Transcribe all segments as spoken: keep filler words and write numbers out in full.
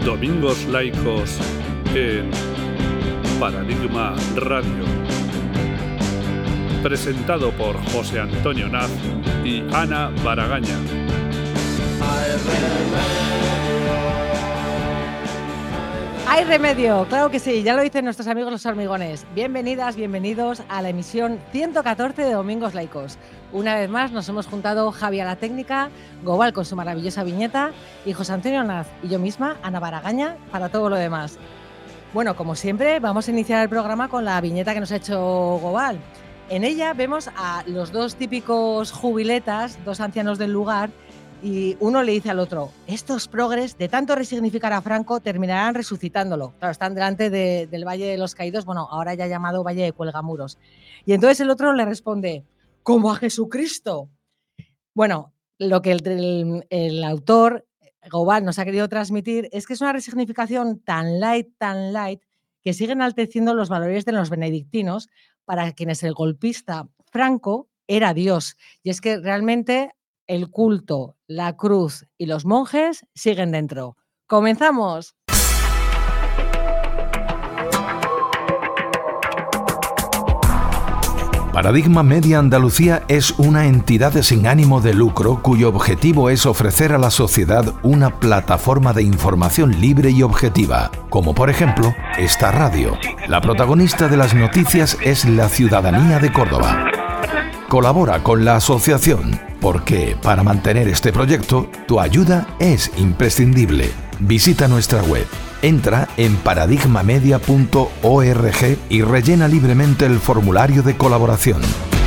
Domingos Laicos en Paradigma Radio. Presentado por José Antonio Naz y Ana Baragaña. ¡Hay remedio! Claro que sí, ya lo dicen nuestros amigos los hormigones. Bienvenidas, bienvenidos a la emisión ciento catorce de Domingos Laicos. Una vez más nos hemos juntado Javi a la técnica, Gobal con su maravillosa viñeta y José Antonio Naz y yo misma, Ana Baragaña, para todo lo demás. Bueno, como siempre, vamos a iniciar el programa con la viñeta que nos ha hecho Gobal. En ella vemos a los dos típicos jubiletas, dos ancianos del lugar, y uno le dice al otro: estos progres, de tanto resignificar a Franco, terminarán resucitándolo. Claro, están delante de, del Valle de los Caídos, bueno, ahora ya llamado Valle de Cuelgamuros. Y entonces el otro le responde: ¡como a Jesucristo! Bueno, lo que el, el, el autor, Gobal, nos ha querido transmitir es que es una resignificación tan light, tan light, que sigue enalteciendo los valores de los benedictinos, para quienes el golpista Franco era Dios. Y es que realmente el culto, la cruz y los monjes siguen dentro. ¡Comenzamos! Paradigma Media Andalucía es una entidad sin ánimo de lucro cuyo objetivo es ofrecer a la sociedad una plataforma de información libre y objetiva, como por ejemplo esta radio. La protagonista de las noticias es la ciudadanía de Córdoba. Colabora con la asociación porque para mantener este proyecto tu ayuda es imprescindible. Visita nuestra web. Entra en paradigma media punto org y rellena libremente el formulario de colaboración.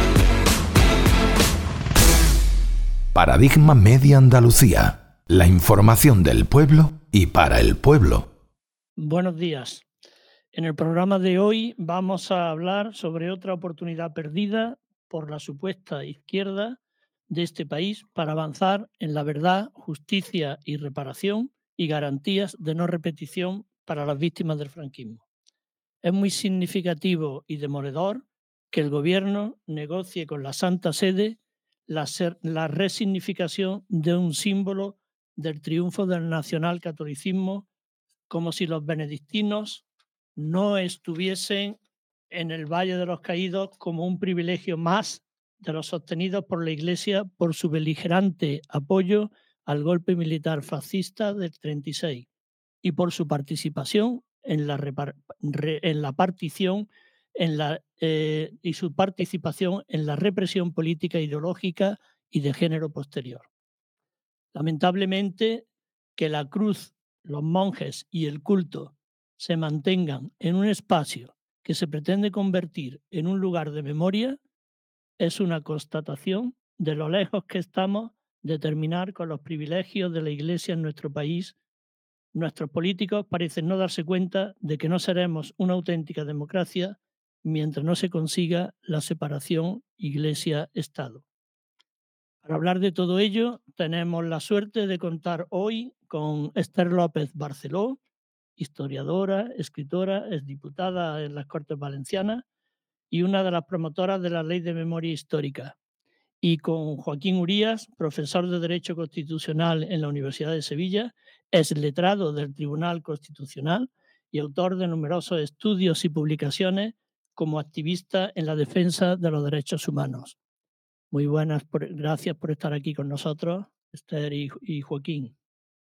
Paradigma Media Andalucía. La información del pueblo y para el pueblo. Buenos días. En el programa de hoy vamos a hablar sobre otra oportunidad perdida por la supuesta izquierda de este país para avanzar en la verdad, justicia y reparación y garantías de no repetición para las víctimas del franquismo. Es muy significativo y demoledor que el Gobierno negocie con la Santa Sede la, ser, la resignificación de un símbolo del triunfo del nacionalcatolicismo, como si los benedictinos no estuviesen en el Valle de los Caídos como un privilegio más de los sostenidos por la Iglesia por su beligerante apoyo al golpe militar fascista del treinta y seis y por su participación en la, repar, re, en la partición en la, eh, y su participación en la represión política, ideológica y de género posterior. Lamentablemente, que la cruz, los monjes y el culto se mantengan en un espacio que se pretende convertir en un lugar de memoria es una constatación de lo lejos que estamos de terminar con los privilegios de la Iglesia en nuestro país. Nuestros políticos parecen no darse cuenta de que no seremos una auténtica democracia mientras no se consiga la separación Iglesia-Estado. Para hablar de todo ello, tenemos la suerte de contar hoy con Esther López Barceló, historiadora, escritora, exdiputada en las Cortes Valencianas y una de las promotoras de la Ley de Memoria Histórica, y con Joaquín Urías, profesor de Derecho Constitucional en la Universidad de Sevilla, exletrado del Tribunal Constitucional y autor de numerosos estudios y publicaciones como activista en la defensa de los derechos humanos. Muy buenas, por, gracias por estar aquí con nosotros, Esther y, y Joaquín.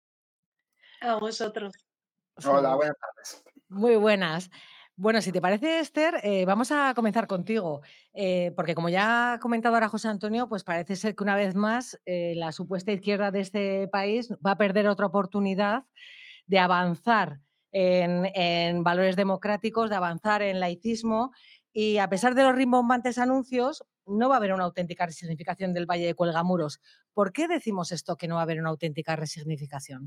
A vosotros. Hola, buenas tardes. Muy buenas. Bueno, si te parece, Esther, eh, vamos a comenzar contigo, eh, porque como ya ha comentado ahora José Antonio, pues parece ser que una vez más eh, la supuesta izquierda de este país va a perder otra oportunidad de avanzar en, en valores democráticos, de avanzar en laicismo, y a pesar de los rimbombantes anuncios, no va a haber una auténtica resignificación del Valle de Cuelgamuros. ¿Por qué decimos esto, que no va a haber una auténtica resignificación?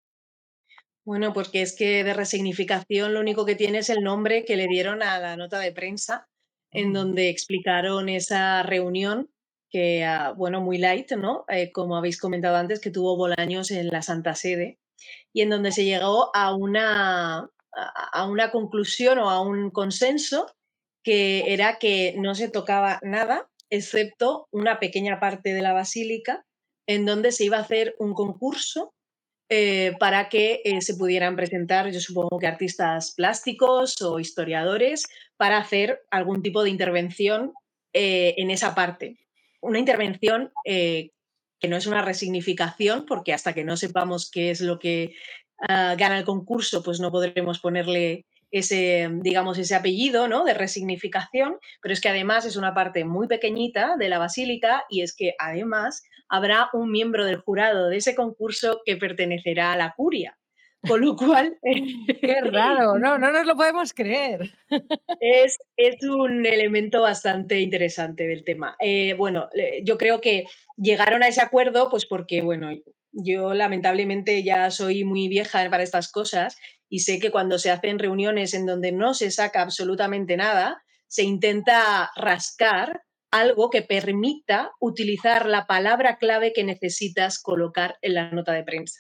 Bueno, porque es que de resignificación lo único que tiene es el nombre que le dieron a la nota de prensa, en donde explicaron esa reunión que, uh, bueno, muy light, ¿no? Eh, como habéis comentado antes, que tuvo Bolaños en la Santa Sede, y en donde se llegó a una, a una conclusión o a un consenso, que era que no se tocaba nada, excepto una pequeña parte de la basílica, en donde se iba a hacer un concurso eh, para que eh, se pudieran presentar, yo supongo que artistas plásticos o historiadores, para hacer algún tipo de intervención eh, en esa parte. Una intervención eh, que no es una resignificación, porque hasta que no sepamos qué es lo que uh, gana el concurso, pues no podremos ponerle ese, digamos, ese apellido, ¿no?, de resignificación, pero es que además es una parte muy pequeñita de la basílica y es que además habrá un miembro del jurado de ese concurso que pertenecerá a la curia. Con lo cual... ¡Qué raro! No, no nos lo podemos creer. Es, es un elemento bastante interesante del tema. Eh, bueno, eh, yo creo que llegaron a ese acuerdo pues porque, bueno, yo lamentablemente ya soy muy vieja para estas cosas y sé que cuando se hacen reuniones en donde no se saca absolutamente nada, se intenta rascar algo que permita utilizar la palabra clave que necesitas colocar en la nota de prensa.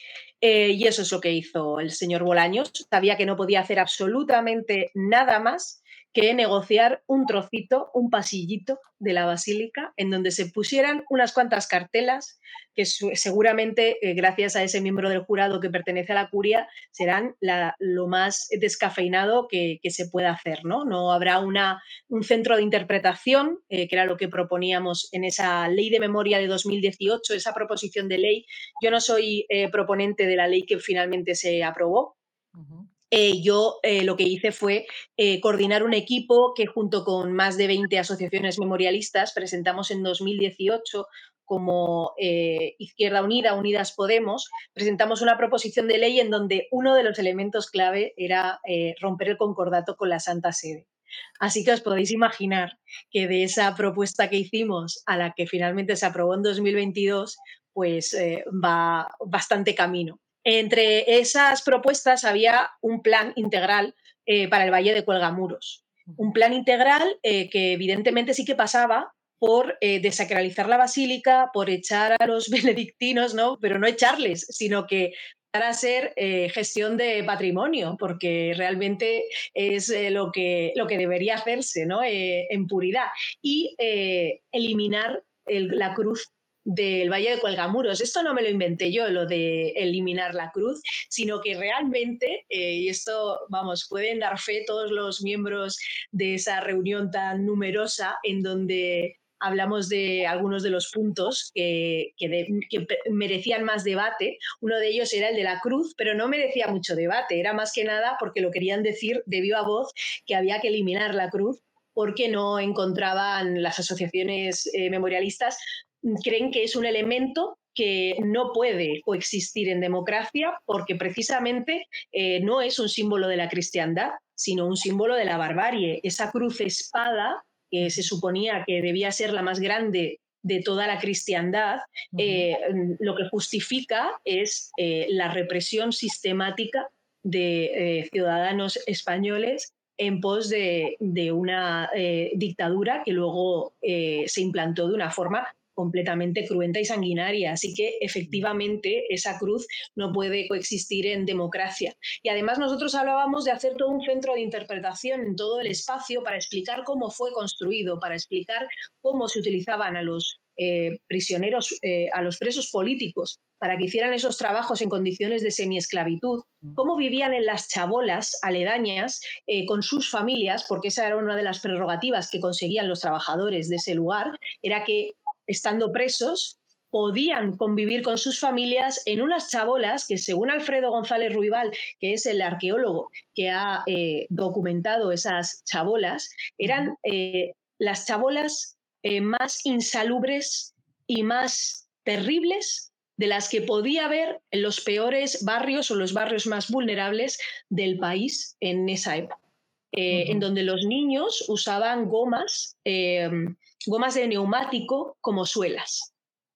Eh, y eso es lo que hizo el señor Bolaños. Sabía que no podía hacer absolutamente nada más que negociar un trocito, un pasillito de la basílica en donde se pusieran unas cuantas cartelas que seguramente, eh, gracias a ese miembro del jurado que pertenece a la curia, serán la, lo más descafeinado que, que se pueda hacer, ¿no? No habrá una, un centro de interpretación, eh, que era lo que proponíamos en esa ley de memoria de dos mil dieciocho, esa proposición de ley. Yo no soy eh, proponente de la ley que finalmente se aprobó. Uh-huh. Eh, yo eh, lo que hice fue eh, coordinar un equipo que junto con más de veinte asociaciones memorialistas presentamos en dos mil dieciocho como eh, Izquierda Unida, Unidas Podemos, presentamos una proposición de ley en donde uno de los elementos clave era eh, romper el concordato con la Santa Sede. Así que os podéis imaginar que de esa propuesta que hicimos a la que finalmente se aprobó en dos mil veintidós, pues eh, va bastante camino. Entre esas propuestas había un plan integral eh, para el Valle de Cuelgamuros. Un plan integral eh, que evidentemente sí que pasaba por eh, desacralizar la basílica, por echar a los benedictinos, ¿no? Pero no echarles, sino que para ser eh, gestión de patrimonio, porque realmente es eh, lo, que, lo que debería hacerse, ¿no? Eh, en puridad. Y eh, eliminar el, la cruz del Valle de Cuelgamuros. Esto no me lo inventé yo, lo de eliminar la cruz, sino que realmente, eh, y esto, vamos, pueden dar fe todos los miembros de esa reunión tan numerosa en donde hablamos de algunos de los puntos que, que, de, que merecían más debate. Uno de ellos era el de la cruz, pero no merecía mucho debate, era más que nada porque lo querían decir de viva voz que había que eliminar la cruz porque no encontraban las asociaciones eh, memorialistas, creen que es un elemento que no puede coexistir en democracia porque precisamente eh, no es un símbolo de la cristiandad, sino un símbolo de la barbarie. Esa cruz espada, que se suponía que debía ser la más grande de toda la cristiandad, eh, lo que justifica es eh, la represión sistemática de eh, ciudadanos españoles en pos de, de una eh, dictadura que luego eh, se implantó de una forma completamente cruenta y sanguinaria. Así que efectivamente esa cruz no puede coexistir en democracia. Y además nosotros hablábamos de hacer todo un centro de interpretación en todo el espacio para explicar cómo fue construido, para explicar cómo se utilizaban a los eh, prisioneros, eh, a los presos políticos, para que hicieran esos trabajos en condiciones de semiesclavitud, cómo vivían en las chabolas aledañas eh, con sus familias, porque esa era una de las prerrogativas que conseguían los trabajadores de ese lugar, era que estando presos, podían convivir con sus familias en unas chabolas que, según Alfredo González Ruibal, que es el arqueólogo que ha eh, documentado esas chabolas, eran eh, las chabolas eh, más insalubres y más terribles de las que podía haber en los peores barrios o los barrios más vulnerables del país en esa época. Eh, uh-huh. En donde los niños usaban gomas, eh, gomas de neumático como suelas.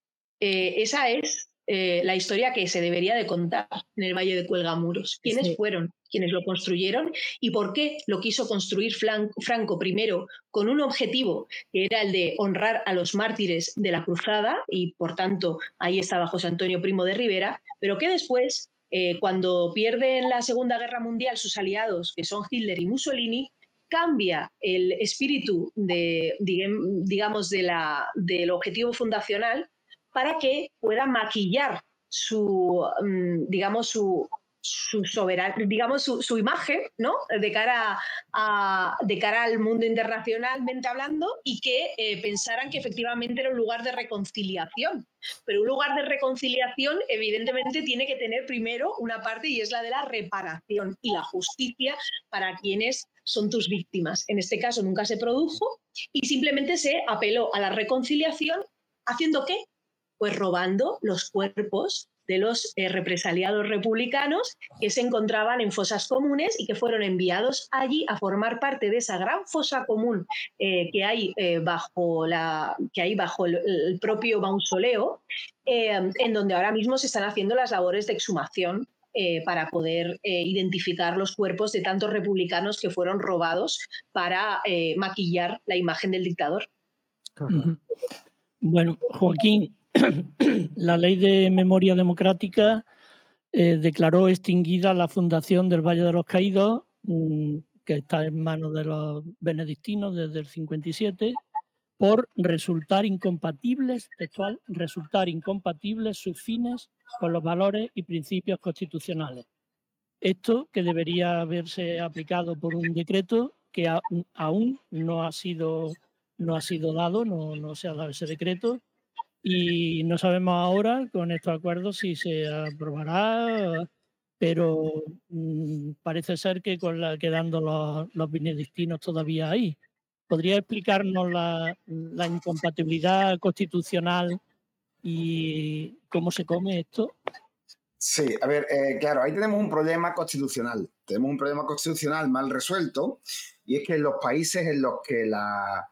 Eh, esa es eh, la historia que se debería de contar en el Valle de Cuelgamuros. ¿Quiénes sí. fueron quienes lo construyeron y por qué lo quiso construir Franco primero con un objetivo que era el de honrar a los mártires de la cruzada y por tanto ahí estaba José Antonio Primo de Rivera, pero que después Eh, cuando pierden la Segunda Guerra Mundial sus aliados, que son Hitler y Mussolini, cambia el espíritu de, digamos, de la, del objetivo fundacional para que pueda maquillar su digamos, su, su soberan, digamos, su, su imagen, ¿no? De cara, a, de cara al mundo internacionalmente hablando, y que eh, pensaran que efectivamente era un lugar de reconciliación. Pero un lugar de reconciliación, evidentemente, tiene que tener primero una parte, y es la de la reparación y la justicia para quienes son tus víctimas. En este caso nunca se produjo y simplemente se apeló a la reconciliación, ¿haciendo qué? Pues robando los cuerpos de los eh, represaliados republicanos que se encontraban en fosas comunes y que fueron enviados allí a formar parte de esa gran fosa común eh, que, hay, eh, bajo la, que hay bajo el, el propio mausoleo, eh, en donde ahora mismo se están haciendo las labores de exhumación eh, para poder eh, identificar los cuerpos de tantos republicanos que fueron robados para eh, maquillar la imagen del dictador. Uh-huh. Bueno, Joaquín, la Ley de Memoria Democrática eh, declaró extinguida la Fundación del Valle de los Caídos, mmm, que está en manos de los benedictinos desde el cincuenta y siete, por resultar incompatibles, textual, resultar incompatibles sus fines con los valores y principios constitucionales. Esto que debería haberse aplicado por un decreto que a, aún no ha sido, no ha sido dado, no, no se ha dado ese decreto. Y no sabemos ahora con estos acuerdos si se aprobará, pero mmm, parece ser que con la, quedando los, los benedictinos todavía ahí. ¿Podría explicarnos la, la incompatibilidad constitucional y cómo se come esto? Sí, a ver, eh, claro, ahí tenemos un problema constitucional. Tenemos un problema constitucional mal resuelto, y es que en los países en los que la...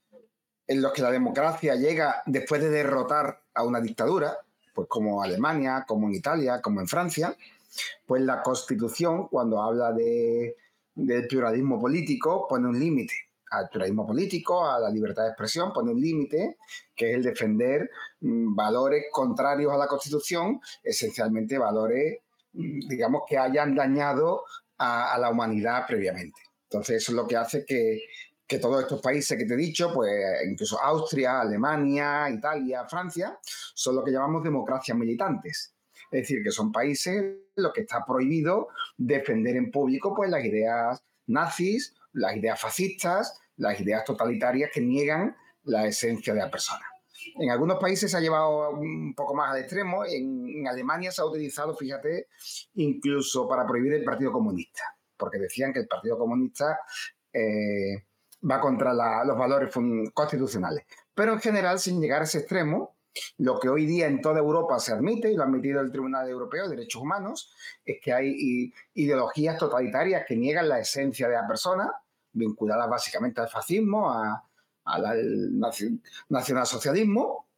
en los que la democracia llega después de derrotar a una dictadura, pues como Alemania, como en Italia, como en Francia, pues la Constitución, cuando habla de, del pluralismo político, pone un límite al pluralismo político, a la libertad de expresión, pone un límite, que es el defender mmm, valores contrarios a la Constitución, esencialmente valores, mmm, digamos, que hayan dañado a, a la humanidad previamente. Entonces eso es lo que hace que que todos estos países que te he dicho, pues incluso Austria, Alemania, Italia, Francia, son lo que llamamos democracias militantes. Es decir, que son países en los que está prohibido defender en público pues, las ideas nazis, las ideas fascistas, las ideas totalitarias que niegan la esencia de la persona. En algunos países se ha llevado un poco más al extremo. En, en Alemania se ha utilizado, fíjate, incluso para prohibir el Partido Comunista, porque decían que el Partido Comunista eh, va contra la, los valores constitucionales. Pero en general, sin llegar a ese extremo, lo que hoy día en toda Europa se admite, y lo ha admitido el Tribunal Europeo de Derechos Humanos, es que hay ideologías totalitarias que niegan la esencia de la persona, vinculadas básicamente al fascismo, a, al nacionalsocialismo,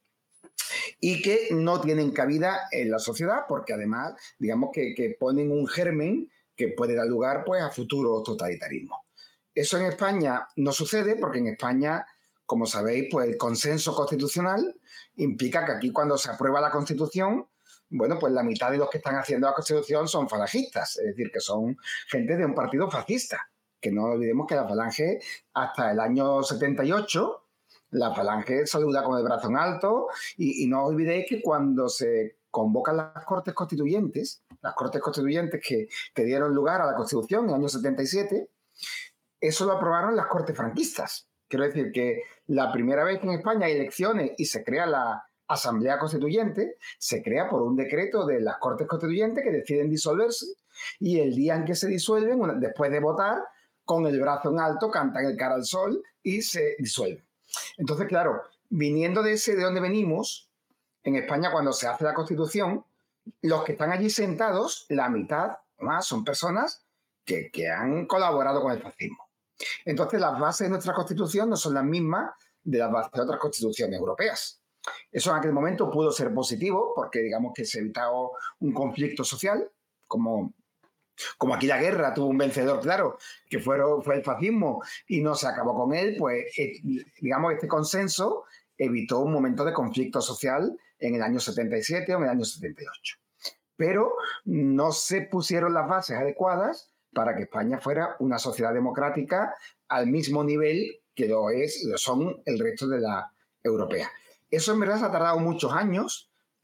y que no tienen cabida en la sociedad porque además, digamos que, que ponen un germen que puede dar lugar pues, a futuros totalitarismos. Eso en España no sucede porque en España, como sabéis, pues el consenso constitucional implica que aquí cuando se aprueba la Constitución, bueno, pues la mitad de los que están haciendo la Constitución son falangistas, es decir, que son gente de un partido fascista. Que no olvidemos que la Falange, hasta el año setenta y ocho, la Falange saluda con el brazo en alto, y, y no olvidéis que cuando se convocan las Cortes Constituyentes, las Cortes Constituyentes que, que dieron lugar a la Constitución en el año setenta y siete, eso lo aprobaron las Cortes franquistas. Quiero decir que la primera vez que en España hay elecciones y se crea la Asamblea Constituyente, se crea por un decreto de las Cortes Constituyentes que deciden disolverse, y el día en que se disuelven, después de votar, con el brazo en alto, cantan el cara al sol y se disuelven. Entonces, claro, viniendo de ese de donde venimos, en España cuando se hace la Constitución, los que están allí sentados, la mitad o más son personas que, que han colaborado con el fascismo. Entonces, las bases de nuestra Constitución no son las mismas de las bases de otras constituciones europeas. Eso en aquel momento pudo ser positivo porque, digamos, que se evitó un conflicto social, como, como aquí la guerra tuvo un vencedor, claro, que fue, fue el fascismo y no se acabó con él, pues, eh, digamos, este consenso evitó un momento de conflicto social en el año setenta y siete o en el año setenta y ocho. Pero no se pusieron las bases adecuadas para que España fuera una sociedad democrática al mismo nivel que lo, es, lo son el resto de la europea. Eso en verdad se ha tardado muchos años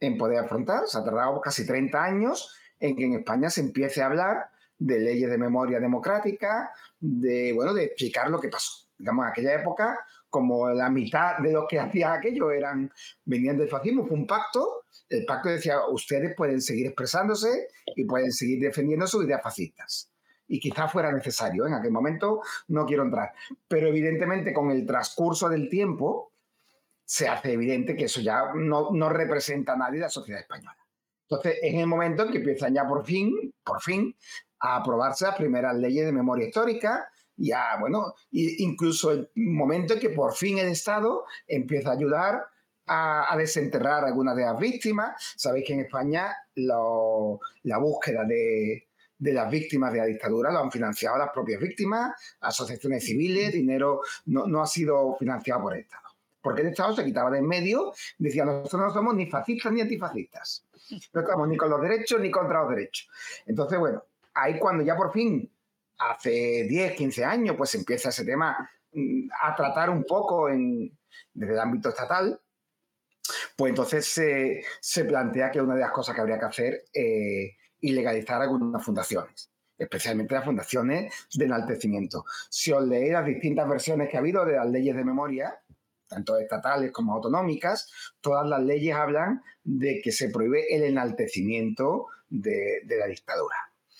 en poder afrontar. Se ha tardado casi treinta años en que en España se empiece a hablar de leyes de memoria democrática, de, bueno, de explicar lo que pasó. Digamos, en aquella época, como la mitad de los que hacían aquello eran, venían del fascismo, fue un pacto. El pacto decía, ustedes pueden seguir expresándose y pueden seguir defendiendo sus ideas fascistas. Y quizás fuera necesario, en aquel momento no quiero entrar. Pero evidentemente con el transcurso del tiempo se hace evidente que eso ya no, no representa a nadie de la sociedad española. Entonces, es el momento en que empiezan ya por fin, por fin, a aprobarse las primeras leyes de memoria histórica y a, bueno, incluso el momento en que por fin el Estado empieza a ayudar a, a desenterrar algunas de las víctimas. Sabéis que en España lo, la búsqueda de, de las víctimas de la dictadura lo han financiado las propias víctimas, asociaciones civiles, dinero no, no ha sido financiado por el Estado. Porque el Estado se quitaba de en medio, decía, nosotros no somos ni fascistas ni antifascistas. No estamos ni con los derechos ni contra los derechos. Entonces, bueno, ahí cuando ya por fin, hace diez, quince años, pues empieza ese tema a tratar un poco en, desde el ámbito estatal, pues entonces se, se plantea que una de las cosas que habría que hacer es eh, ilegalizar algunas fundaciones, especialmente las fundaciones de enaltecimiento. Si os leéis las distintas versiones que ha habido de las leyes de memoria, tanto estatales como autonómicas, todas las leyes hablan de que se prohíbe el enaltecimiento de, de la dictadura.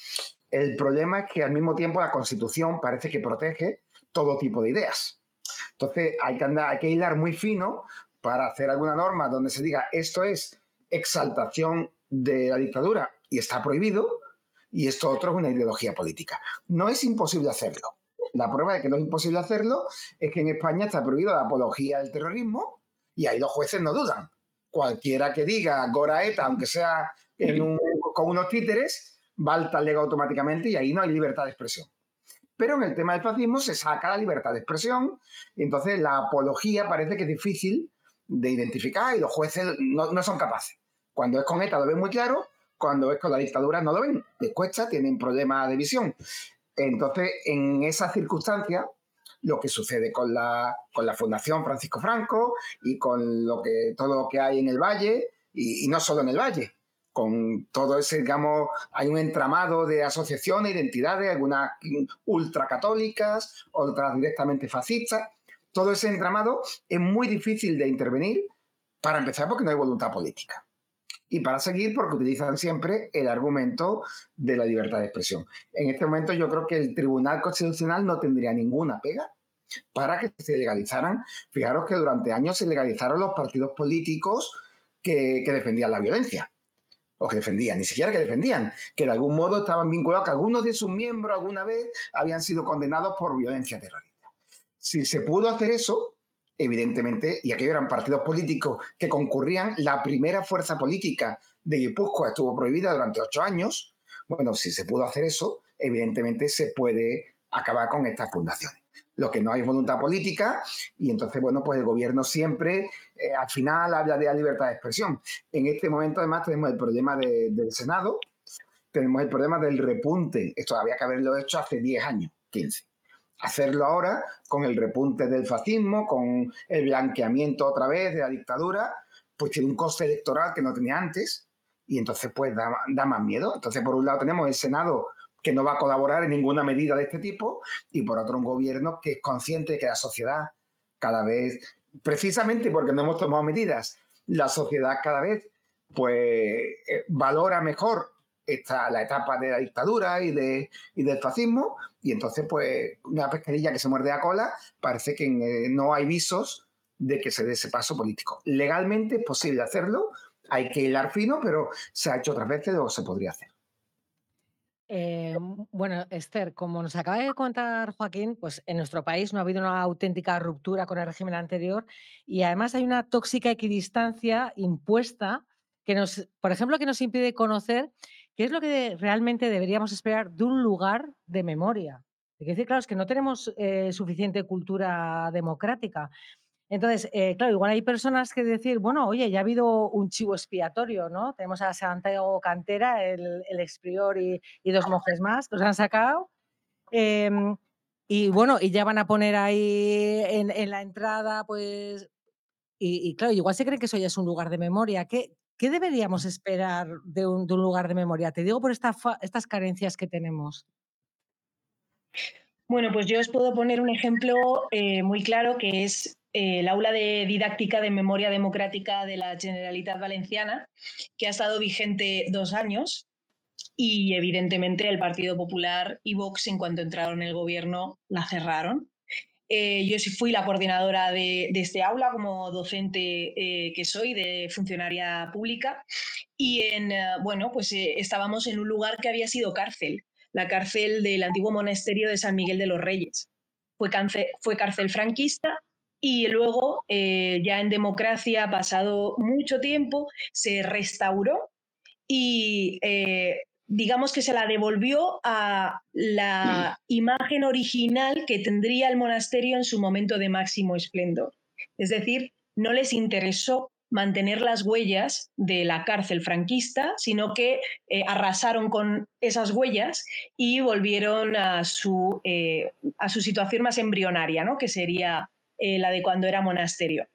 El problema es que al mismo tiempo la Constitución parece que protege todo tipo de ideas. Entonces hay que, andar, hay que hilar muy fino para hacer alguna norma donde se diga esto es exaltación de la dictadura y está prohibido, y esto otro es una ideología política. No es imposible hacerlo. La prueba de que no es imposible hacerlo es que en España está prohibido la apología del terrorismo y ahí los jueces no dudan. Cualquiera que diga Goraeta, aunque sea en un, con unos títeres, va al talego automáticamente y ahí no hay libertad de expresión. Pero en el tema del fascismo se saca la libertad de expresión y entonces la apología parece que es difícil de identificar y los jueces no, no son capaces. Cuando es con ETA lo ven muy claro, cuando es con la dictadura no lo ven. Les cuesta, tienen problemas de visión. Entonces, en esas circunstancias, lo que sucede con la, con la Fundación Francisco Franco y con lo que, todo lo que hay en el Valle, y, y no solo en el Valle, con todo ese, digamos, hay un entramado de asociaciones, identidades, algunas ultracatólicas, otras directamente fascistas. Todo ese entramado es muy difícil de intervenir, para empezar porque no hay voluntad política. Y para seguir, porque utilizan siempre el argumento de la libertad de expresión. En este momento yo creo que el Tribunal Constitucional no tendría ninguna pega para que se legalizaran. Fijaros que durante años se legalizaron los partidos políticos que, que defendían la violencia. O que defendían, ni siquiera que defendían, que de algún modo estaban vinculados, que algunos de sus miembros alguna vez habían sido condenados por violencia terrorista. Si se pudo hacer eso, evidentemente, y aquellos eran partidos políticos que concurrían, la primera fuerza política de Guipúzcoa estuvo prohibida durante ocho años. Bueno, si se pudo hacer eso, evidentemente se puede acabar con estas fundaciones. Lo que no hay voluntad política y entonces, bueno, pues el gobierno siempre, eh, al final, habla de la libertad de expresión. En este momento, además, tenemos el problema de, del Senado, tenemos el problema del repunte. Esto había que haberlo hecho hace diez años, quince. Hacerlo ahora con el repunte del fascismo, con el blanqueamiento otra vez de la dictadura, pues tiene un coste electoral que no tenía antes y entonces pues da, da más miedo. Entonces, por un lado tenemos el Senado que no va a colaborar en ninguna medida de este tipo y por otro un gobierno que es consciente de que la sociedad cada vez, precisamente porque no hemos tomado medidas, la sociedad cada vez pues eh, valora mejor esta, la etapa de la dictadura y, de, y del fascismo, y entonces, pues, una pescadilla que se muerde a cola, parece que eh, no hay visos de que se dé ese paso político. Legalmente es posible hacerlo, hay que hilar fino, pero se ha hecho otras veces o se podría hacer. Eh, bueno, Esther, como nos acaba de contar Joaquín, pues en nuestro país no ha habido una auténtica ruptura con el régimen anterior y además hay una tóxica equidistancia impuesta que nos, por ejemplo, que nos impide conocer qué es lo que realmente deberíamos esperar de un lugar de memoria. Hay que decir, claro, es que no tenemos eh, suficiente cultura democrática. Entonces, eh, claro, igual hay personas que decir, bueno, oye, ya ha habido un chivo expiatorio, ¿no? Tenemos a Santiago Cantera, el, el exprior y, y dos monjes más, que los han sacado. Eh, y bueno, y ya van a poner ahí en, en la entrada, pues. Y, y claro, igual se creen que eso ya es un lugar de memoria. ¿Qué, ¿Qué deberíamos esperar de un, de un lugar de memoria? Te digo por esta estas carencias que tenemos. Bueno, pues yo os puedo poner un ejemplo eh, muy claro, que es eh, el aula de didáctica de memoria democrática de la Generalitat Valenciana, que ha estado vigente dos años y evidentemente el Partido Popular y Vox, en cuanto entraron en el gobierno, la cerraron. Eh, yo sí fui la coordinadora de, de este aula como docente eh, que soy, de funcionaria pública, y en, eh, bueno, pues eh, estábamos en un lugar que había sido cárcel, la cárcel del antiguo monasterio de San Miguel de los Reyes. Fue, cárcel, fue cárcel franquista y luego, eh, ya en democracia, pasado mucho tiempo, se restauró y eh, digamos que se la devolvió a la imagen original que tendría el monasterio en su momento de máximo esplendor. Es decir, no les interesó mantener las huellas de la cárcel franquista, sino que eh, arrasaron con esas huellas y volvieron a su, eh, a su situación más embrionaria, ¿no? Que sería eh, la de cuando era monasterio.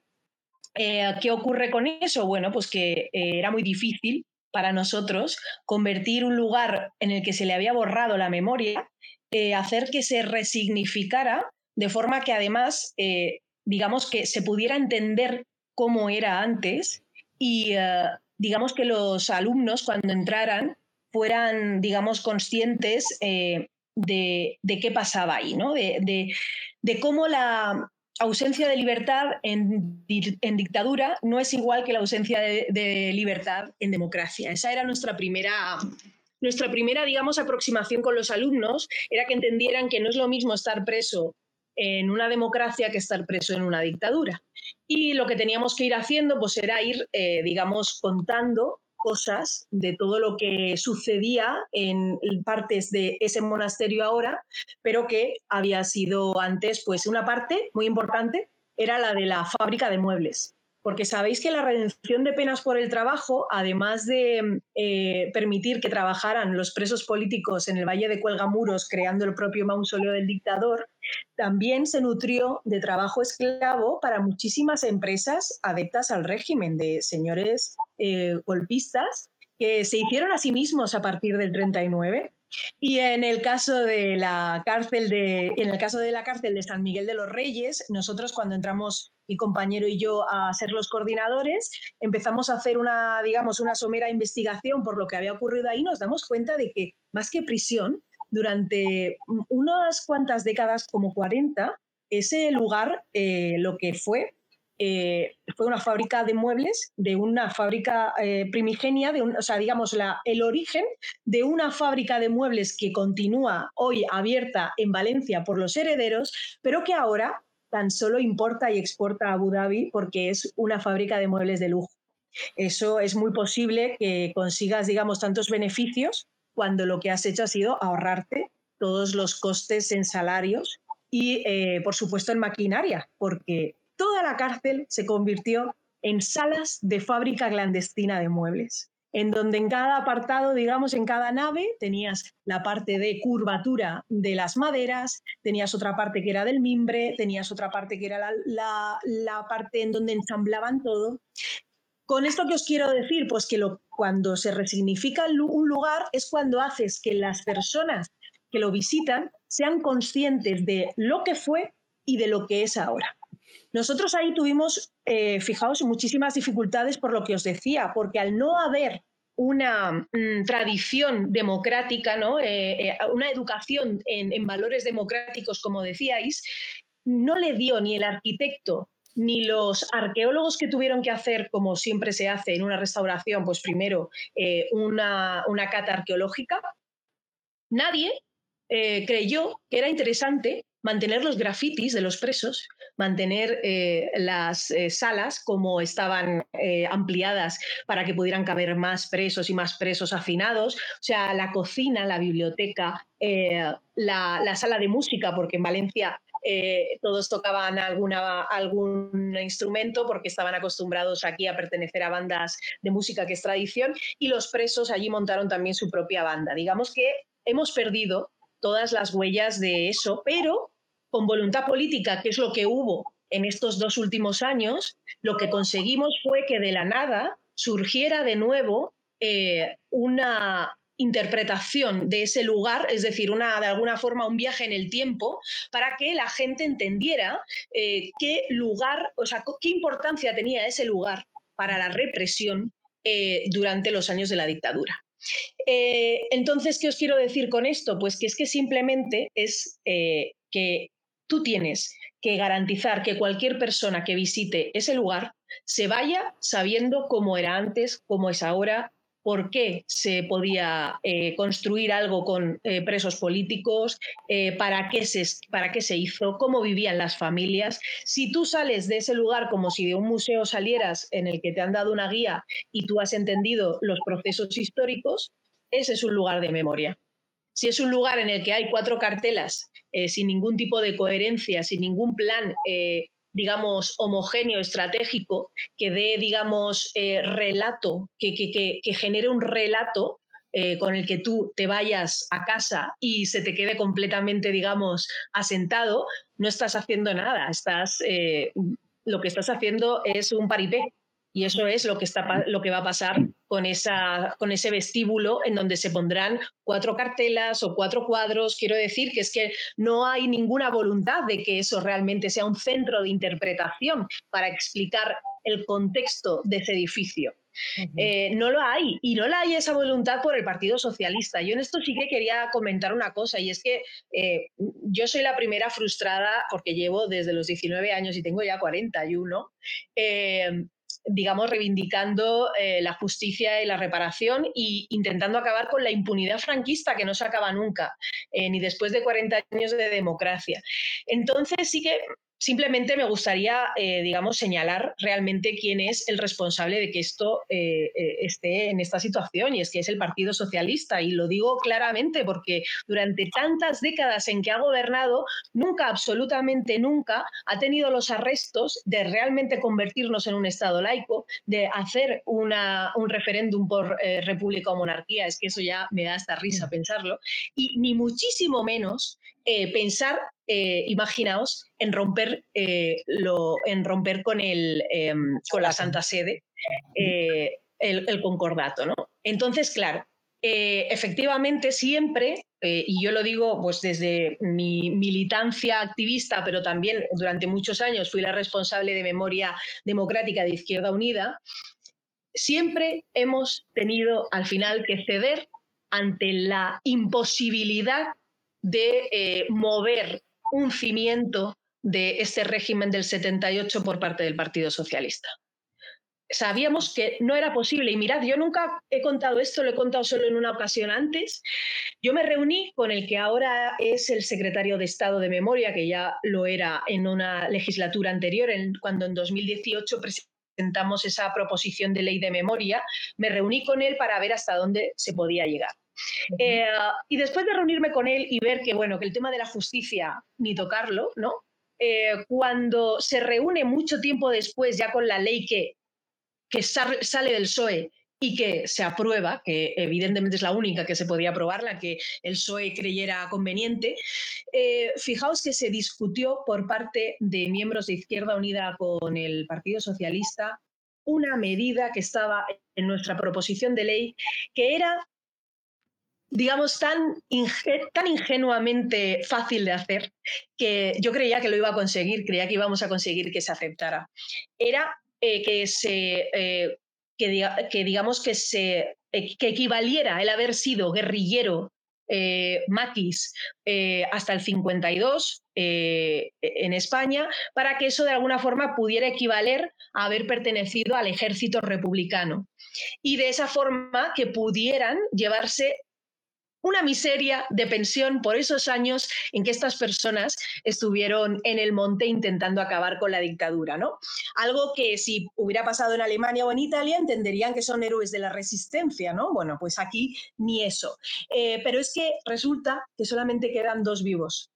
Eh, ¿Qué ocurre con eso? Bueno, pues que eh, era muy difícil para nosotros convertir un lugar en el que se le había borrado la memoria, eh, hacer que se resignificara de forma que además, eh, digamos, que se pudiera entender cómo era antes y eh, digamos que los alumnos cuando entraran fueran, digamos, conscientes eh, de, de qué pasaba ahí, ¿no? De, de, de cómo la ausencia de libertad en, en dictadura no es igual que la ausencia de, de libertad en democracia. Esa era nuestra primera, nuestra primera, digamos, aproximación con los alumnos, era que entendieran que no es lo mismo estar preso en una democracia que estar preso en una dictadura. Y lo que teníamos que ir haciendo pues, era ir, eh, digamos, contando cosas de todo lo que sucedía en partes de ese monasterio ahora, pero que había sido antes, pues una parte muy importante era la de la fábrica de muebles. Porque sabéis que la redención de penas por el trabajo, además de eh, permitir que trabajaran los presos políticos en el Valle de Cuelgamuros creando el propio mausoleo del dictador, también se nutrió de trabajo esclavo para muchísimas empresas adeptas al régimen, de señores eh, golpistas que se hicieron a sí mismos a partir del treinta y nueve. Y en el caso de la cárcel de, en el caso de la cárcel de San Miguel de los Reyes, nosotros cuando entramos mi compañero y yo a ser los coordinadores, empezamos a hacer una, digamos, una somera investigación por lo que había ocurrido ahí, nos damos cuenta de que más que prisión, durante unas cuantas décadas, como cuarenta, ese lugar eh, lo que fue Eh, fue una fábrica de muebles, de una fábrica eh, primigenia, de un, o sea, digamos, la, el origen de una fábrica de muebles que continúa hoy abierta en Valencia por los herederos, pero que ahora tan solo importa y exporta a Abu Dhabi porque es una fábrica de muebles de lujo. Eso es muy posible que consigas, digamos, tantos beneficios cuando lo que has hecho ha sido ahorrarte todos los costes en salarios y, eh, por supuesto, en maquinaria, porque toda la cárcel se convirtió en salas de fábrica clandestina de muebles, en donde en cada apartado, digamos, en cada nave, tenías la parte de curvatura de las maderas, tenías otra parte que era del mimbre, tenías otra parte que era la, la, la parte en donde ensamblaban todo. ¿Con esto qué os quiero decir? Pues que lo, cuando se resignifica un lugar es cuando haces que las personas que lo visitan sean conscientes de lo que fue y de lo que es ahora. Nosotros ahí tuvimos, eh, fijaos, muchísimas dificultades por lo que os decía, porque al no haber una mm, tradición democrática, ¿no? eh, eh, una educación en, en valores democráticos, como decíais, no le dio ni el arquitecto ni los arqueólogos que tuvieron que hacer, como siempre se hace en una restauración, pues primero eh, una, una cata arqueológica. Nadie eh, creyó que era interesante mantener los grafitis de los presos, mantener eh, las eh, salas como estaban eh, ampliadas para que pudieran caber más presos y más presos hacinados, o sea, la cocina, la biblioteca, eh, la, la sala de música, porque en Valencia eh, todos tocaban alguna, algún instrumento porque estaban acostumbrados aquí a pertenecer a bandas de música, que es tradición, y los presos allí montaron también su propia banda. Digamos que hemos perdido todas las huellas de eso, pero con voluntad política, que es lo que hubo en estos dos últimos años, lo que conseguimos fue que de la nada surgiera de nuevo eh, una interpretación de ese lugar, es decir, una, de alguna forma un viaje en el tiempo, para que la gente entendiera eh, qué lugar, o sea, qué importancia tenía ese lugar para la represión eh, durante los años de la dictadura. Eh, entonces, ¿qué os quiero decir con esto? Pues que es que simplemente es eh, que tú tienes que garantizar que cualquier persona que visite ese lugar se vaya sabiendo cómo era antes, cómo es ahora, por qué se podía eh, construir algo con eh, presos políticos, eh, para, qué se, para qué se hizo, cómo vivían las familias. Si tú sales de ese lugar como si de un museo salieras en el que te han dado una guía y tú has entendido los procesos históricos, ese es un lugar de memoria. Si es un lugar en el que hay cuatro cartelas eh, sin ningún tipo de coherencia, sin ningún plan eh, digamos, homogéneo, estratégico, que dé, digamos, eh, relato, que, que, que, que genere un relato eh, con el que tú te vayas a casa y se te quede completamente, digamos, asentado, no estás haciendo nada. Estás, eh, lo que estás haciendo es un paripé. Y eso es lo que, está, lo que va a pasar con, esa, con ese vestíbulo en donde se pondrán cuatro cartelas o cuatro cuadros. Quiero decir que es que no hay ninguna voluntad de que eso realmente sea un centro de interpretación para explicar el contexto de ese edificio. Uh-huh. Eh, no lo hay, y no la hay esa voluntad por el Partido Socialista. Yo en esto sí que quería comentar una cosa, y es que eh, yo soy la primera frustrada porque llevo desde los diecinueve años y tengo ya cuarenta y uno, eh, digamos, reivindicando eh, la justicia y la reparación e intentando acabar con la impunidad franquista que no se acaba nunca, eh, ni después de cuarenta años de democracia. Entonces sí que simplemente me gustaría, eh, digamos, señalar realmente quién es el responsable de que esto eh, eh, esté en esta situación, y es que es el Partido Socialista, y lo digo claramente porque durante tantas décadas en que ha gobernado, nunca, absolutamente nunca, ha tenido los arrestos de realmente convertirnos en un Estado laico, de hacer una, un referéndum por eh, república o monarquía. Es que eso ya me da hasta risa pensarlo, y ni muchísimo menos eh, pensar, eh, imaginaos, en romper, eh, lo, en romper con, el, eh, con la Santa Sede eh, el, el concordato, ¿no? Entonces, claro, eh, efectivamente siempre, eh, y yo lo digo pues desde mi militancia activista, pero también durante muchos años fui la responsable de Memoria Democrática de Izquierda Unida, siempre hemos tenido al final que ceder ante la imposibilidad de eh, mover un cimiento de este régimen del setenta y ocho por parte del Partido Socialista. Sabíamos que no era posible, y mirad, yo nunca he contado esto, lo he contado solo en una ocasión antes. Yo me reuní con el que ahora es el secretario de Estado de Memoria, que ya lo era en una legislatura anterior, en, cuando en dos mil dieciocho presentamos esa proposición de ley de memoria. Me reuní con él para ver hasta dónde se podía llegar. Eh, y después de reunirme con él y ver que, bueno, que el tema de la justicia ni tocarlo, ¿no? Eh, cuando se reúne mucho tiempo después ya con la ley que, que sal, sale del P S O E y que se aprueba, que evidentemente es la única que se podía aprobar, la que el P S O E creyera conveniente, eh, fijaos que se discutió por parte de miembros de Izquierda Unida con el Partido Socialista una medida que estaba en nuestra proposición de ley, que era, digamos, tan, inge tan ingenuamente fácil de hacer, que yo creía que lo iba a conseguir, creía que íbamos a conseguir que se aceptara. Era eh, que, se, eh, que, diga, que digamos que, se, eh, que equivaliera el haber sido guerrillero eh, maquis eh, hasta el cincuenta y dos eh, en España, para que eso de alguna forma pudiera equivaler a haber pertenecido al ejército republicano, y de esa forma que pudieran llevarse una miseria de pensión por esos años en que estas personas estuvieron en el monte intentando acabar con la dictadura, ¿no? Algo que si hubiera pasado en Alemania o en Italia entenderían que son héroes de la resistencia, ¿no? Bueno, pues aquí ni eso. Eh, pero es que resulta que solamente quedan dos vivos.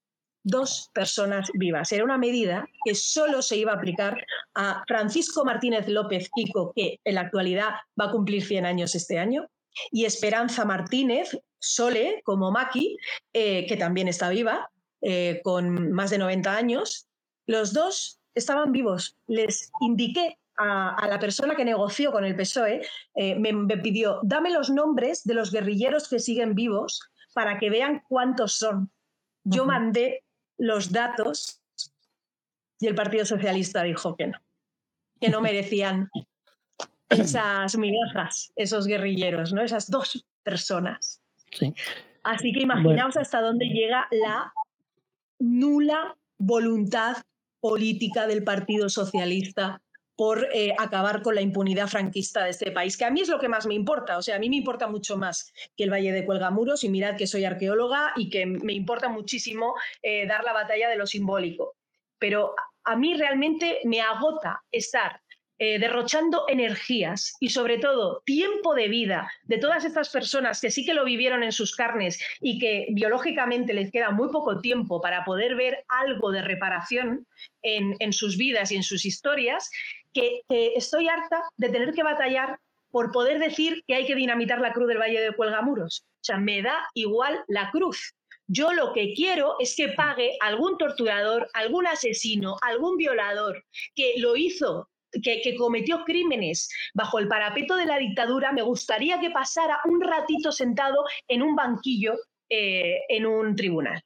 Dos personas vivas. Era una medida que solo se iba a aplicar a Francisco Martínez López Kiko, que en la actualidad va a cumplir cien años este año, y Esperanza Martínez Sole, como Maki, eh, que también está viva, eh, con más de noventa años. Los dos estaban vivos. Les indiqué a, a la persona que negoció con el P S O E, eh, me, me pidió, dame los nombres de los guerrilleros que siguen vivos para que vean cuántos son. Yo Ujú. mandé los datos y el Partido Socialista dijo que no, que no merecían esas migajas, esos guerrilleros, ¿no? Esas dos personas. Sí. Así que Bueno, imaginaos hasta dónde llega la nula voluntad política del Partido Socialista por eh, acabar con la impunidad franquista de este país, que a mí es lo que más me importa. O sea, a mí me importa mucho más que el Valle de Cuelgamuros, y mirad que soy arqueóloga y que me importa muchísimo eh, dar la batalla de lo simbólico. Pero a mí realmente me agota estar Eh, derrochando energías y sobre todo tiempo de vida de todas estas personas que sí que lo vivieron en sus carnes y que biológicamente les queda muy poco tiempo para poder ver algo de reparación en, en sus vidas y en sus historias, que, que estoy harta de tener que batallar por poder decir que hay que dinamitar la cruz del Valle de Cuelgamuros. O sea, me da igual la cruz. Yo lo que quiero es que pague algún torturador, algún asesino, algún violador que lo hizo, Que, que cometió crímenes bajo el parapeto de la dictadura. Me gustaría que pasara un ratito sentado en un banquillo eh, en un tribunal.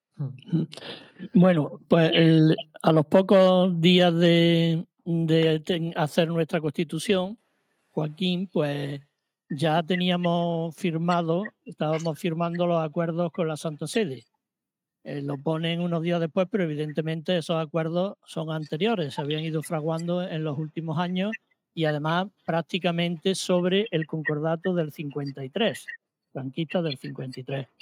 Bueno, pues el, a los pocos días de, de hacer nuestra Constitución, Joaquín, pues ya teníamos firmado, estábamos firmando los acuerdos con la Santa Sede. Eh, lo ponen unos días después, pero evidentemente esos acuerdos son anteriores, se habían ido fraguando en los últimos años y además prácticamente sobre el concordato del cincuenta y tres, franquista del cincuenta y tres.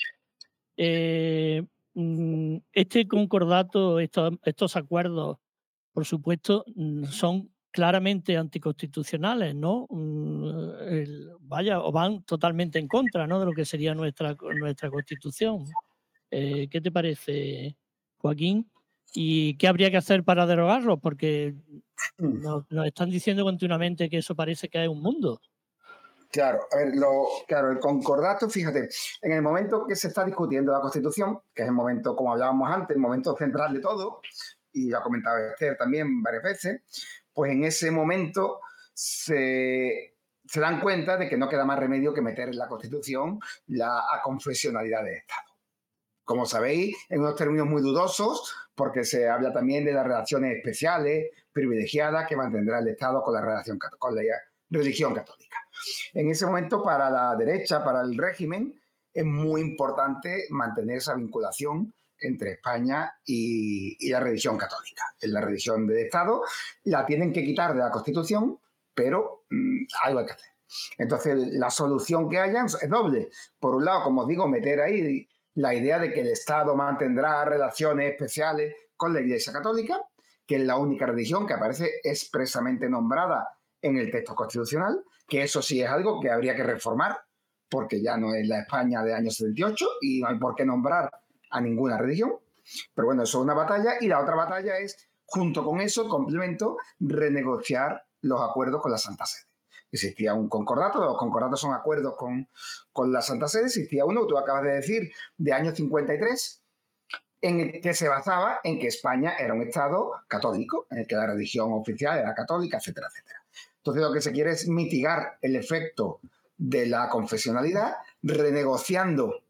Eh, este concordato, estos, estos acuerdos, por supuesto, son claramente anticonstitucionales, ¿no? El, vaya, o van totalmente en contra, ¿no?, de lo que sería nuestra, nuestra Constitución. Eh, ¿Qué te parece, Joaquín? ¿Y qué habría que hacer para derogarlo? Porque nos, nos están diciendo continuamente que eso parece que es un mundo. Claro, a ver, lo, claro, el concordato, fíjate, en el momento que se está discutiendo la Constitución, que es el momento, como hablábamos antes, el momento central de todo, y lo ha comentado Esther también varias veces, pues en ese momento se, se dan cuenta de que no queda más remedio que meter en la Constitución la aconfesionalidad del Estado. Como sabéis, en unos términos muy dudosos, porque se habla también de las relaciones especiales, privilegiadas, que mantendrá el Estado con la, relación, con la religión católica. En ese momento, para la derecha, para el régimen, es muy importante mantener esa vinculación entre España y, y la religión católica. Es la religión del Estado, la tienen que quitar de la Constitución, pero mmm, algo hay que hacer. Entonces, la solución que hayan es doble. Por un lado, como os digo, meter ahí la idea de que el Estado mantendrá relaciones especiales con la Iglesia Católica, que es la única religión que aparece expresamente nombrada en el texto constitucional, que eso sí es algo que habría que reformar, porque ya no es la España de año setenta y ocho y no hay por qué nombrar a ninguna religión. Pero bueno, eso es una batalla, y la otra batalla es, junto con eso, complemento, renegociar los acuerdos con la Santa Sede. Existía un concordato, los concordatos son acuerdos con, con la Santa Sede, existía uno, tú acabas de decir, de año cincuenta y tres, en el que se basaba en que España era un Estado católico, en el que la religión oficial era católica, etcétera, etcétera. Entonces lo que se quiere es mitigar el efecto de la confesionalidad, renegociando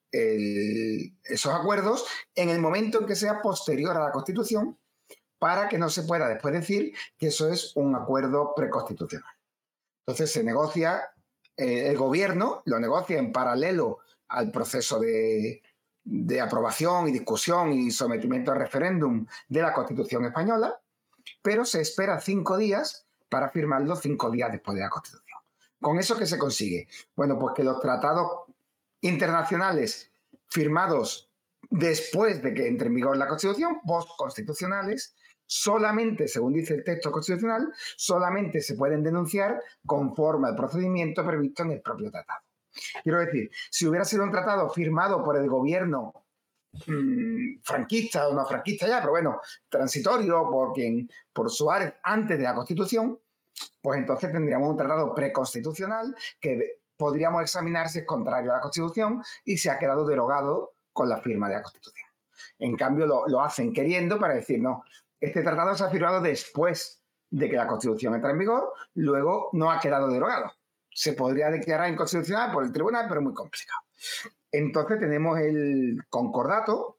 el, esos acuerdos en el momento en que sea posterior a la Constitución, para que no se pueda después decir que eso es un acuerdo preconstitucional. Entonces se negocia, eh, el gobierno lo negocia en paralelo al proceso de, de aprobación y discusión y sometimiento al referéndum de la Constitución española, pero se espera cinco días para firmarlo cinco días después de la Constitución. ¿Con eso qué se consigue? Bueno, pues que los tratados internacionales firmados después de que entre en vigor la Constitución, postconstitucionales, solamente, según dice el texto constitucional, solamente se pueden denunciar conforme al procedimiento previsto en el propio tratado. Quiero decir, si hubiera sido un tratado firmado por el gobierno mmm, franquista o no franquista ya, pero bueno, transitorio por, quien, por Suárez antes de la Constitución, pues entonces tendríamos un tratado preconstitucional que podríamos examinar si es contrario a la Constitución y se ha quedado derogado con la firma de la Constitución. En cambio, lo, lo hacen queriendo para decir, no, este tratado se ha firmado después de que la Constitución entra en vigor, luego no ha quedado derogado. Se podría declarar inconstitucional por el tribunal, pero es muy complicado. Entonces tenemos el concordato.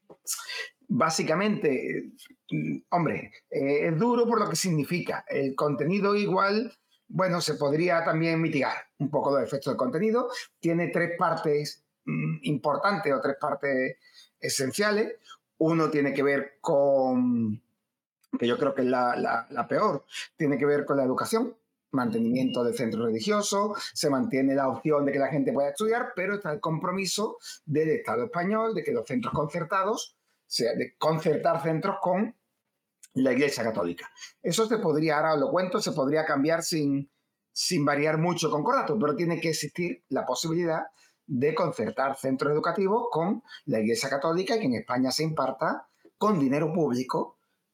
Básicamente, hombre, eh, es duro por lo que significa. El contenido igual, bueno, se podría también mitigar un poco los efectos del contenido. Tiene tres partes mmm, importantes o tres partes esenciales. Uno tiene que ver con, que yo creo que es la, la, la peor, tiene que ver con la educación, mantenimiento de centros religiosos, se mantiene la opción de que la gente pueda estudiar, pero está el compromiso del Estado español de que los centros concertados, o sea, de concertar centros con la Iglesia Católica. Eso se podría, ahora os lo cuento, se podría cambiar sin, sin variar mucho el concordato, pero tiene que existir la posibilidad de concertar centros educativos con la Iglesia Católica y que en España se imparta con dinero público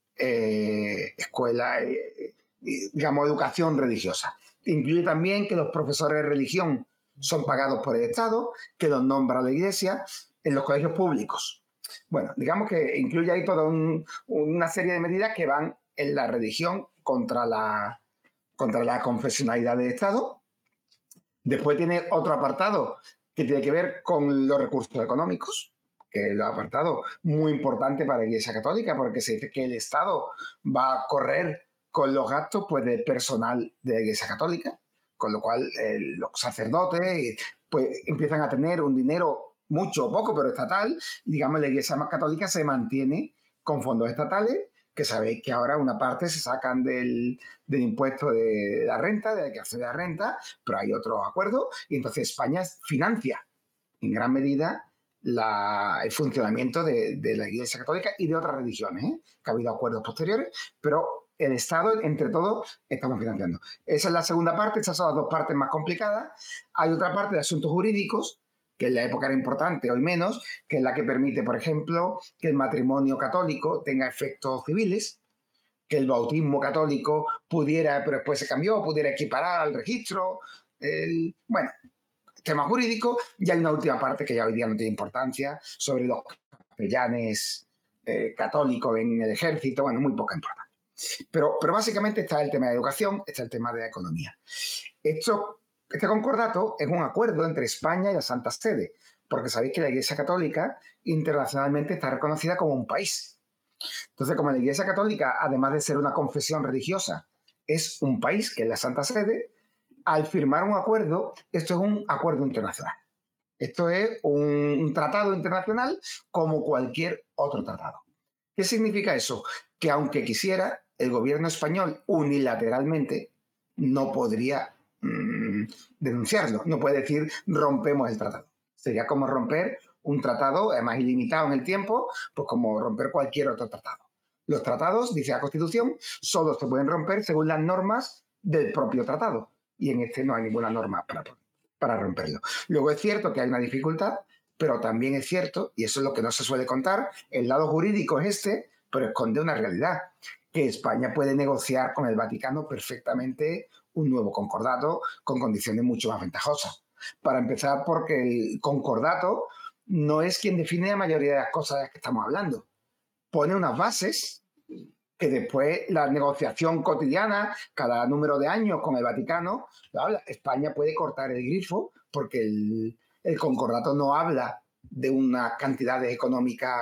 eh, escuela, eh, digamos, educación religiosa. Incluye también que los profesores de religión son pagados por el Estado, que los nombra la Iglesia en los colegios públicos. Bueno, digamos que incluye ahí toda un, una serie de medidas que van en la religión contra la, contra la confesionalidad del Estado. Después tiene otro apartado que tiene que ver con los recursos económicos, que es el apartado muy importante para la Iglesia Católica, porque se dice que el Estado va a correr con los gastos pues, del personal de la Iglesia Católica, con lo cual eh, los sacerdotes pues, empiezan a tener un dinero mucho o poco, pero estatal, y digamos la Iglesia más católica se mantiene con fondos estatales, que sabéis que ahora una parte se sacan del, del impuesto de la renta, de la declaración de la renta, pero hay otros acuerdos, y entonces España financia en gran medida la, el funcionamiento de, de la Iglesia Católica y de otras religiones, ¿eh? Que ha habido acuerdos posteriores, pero el Estado, entre todos, estamos financiando. Esa es la segunda parte, esas son las dos partes más complicadas. Hay otra parte de asuntos jurídicos, que en la época era importante, hoy menos, que es la que permite, por ejemplo, que el matrimonio católico tenga efectos civiles, que el bautismo católico pudiera, pero después se cambió, pudiera equiparar al registro. El, bueno, tema jurídico. Y hay una última parte que ya hoy día no tiene importancia, sobre los capellanes eh, católicos en el ejército, bueno, muy poca importancia. Pero, pero básicamente está el tema de educación, está el tema de la economía. Esto... Este concordato es un acuerdo entre España y la Santa Sede, porque sabéis que la Iglesia Católica internacionalmente está reconocida como un país. Entonces, como la Iglesia Católica, además de ser una confesión religiosa, es un país, que es la Santa Sede, al firmar un acuerdo, esto es un acuerdo internacional. Esto es un, un tratado internacional como cualquier otro tratado. ¿Qué significa eso? Que aunque quisiera, el gobierno español unilateralmente no podría denunciarlo. No puede decir rompemos el tratado. Sería como romper un tratado, además ilimitado en el tiempo, pues como romper cualquier otro tratado. Los tratados, dice la Constitución, solo se pueden romper según las normas del propio tratado. Y en este no hay ninguna norma para, para romperlo. Luego es cierto que hay una dificultad, pero también es cierto, y eso es lo que no se suele contar, el lado jurídico es este, pero esconde una realidad, que España puede negociar con el Vaticano perfectamente un nuevo concordato con condiciones mucho más ventajosas. Para empezar, porque el concordato no es quien define la mayoría de las cosas de las que estamos hablando. Pone unas bases que después la negociación cotidiana, cada número de años con el Vaticano, lo habla. España puede cortar el grifo porque el, el concordato no habla de unas cantidades económicas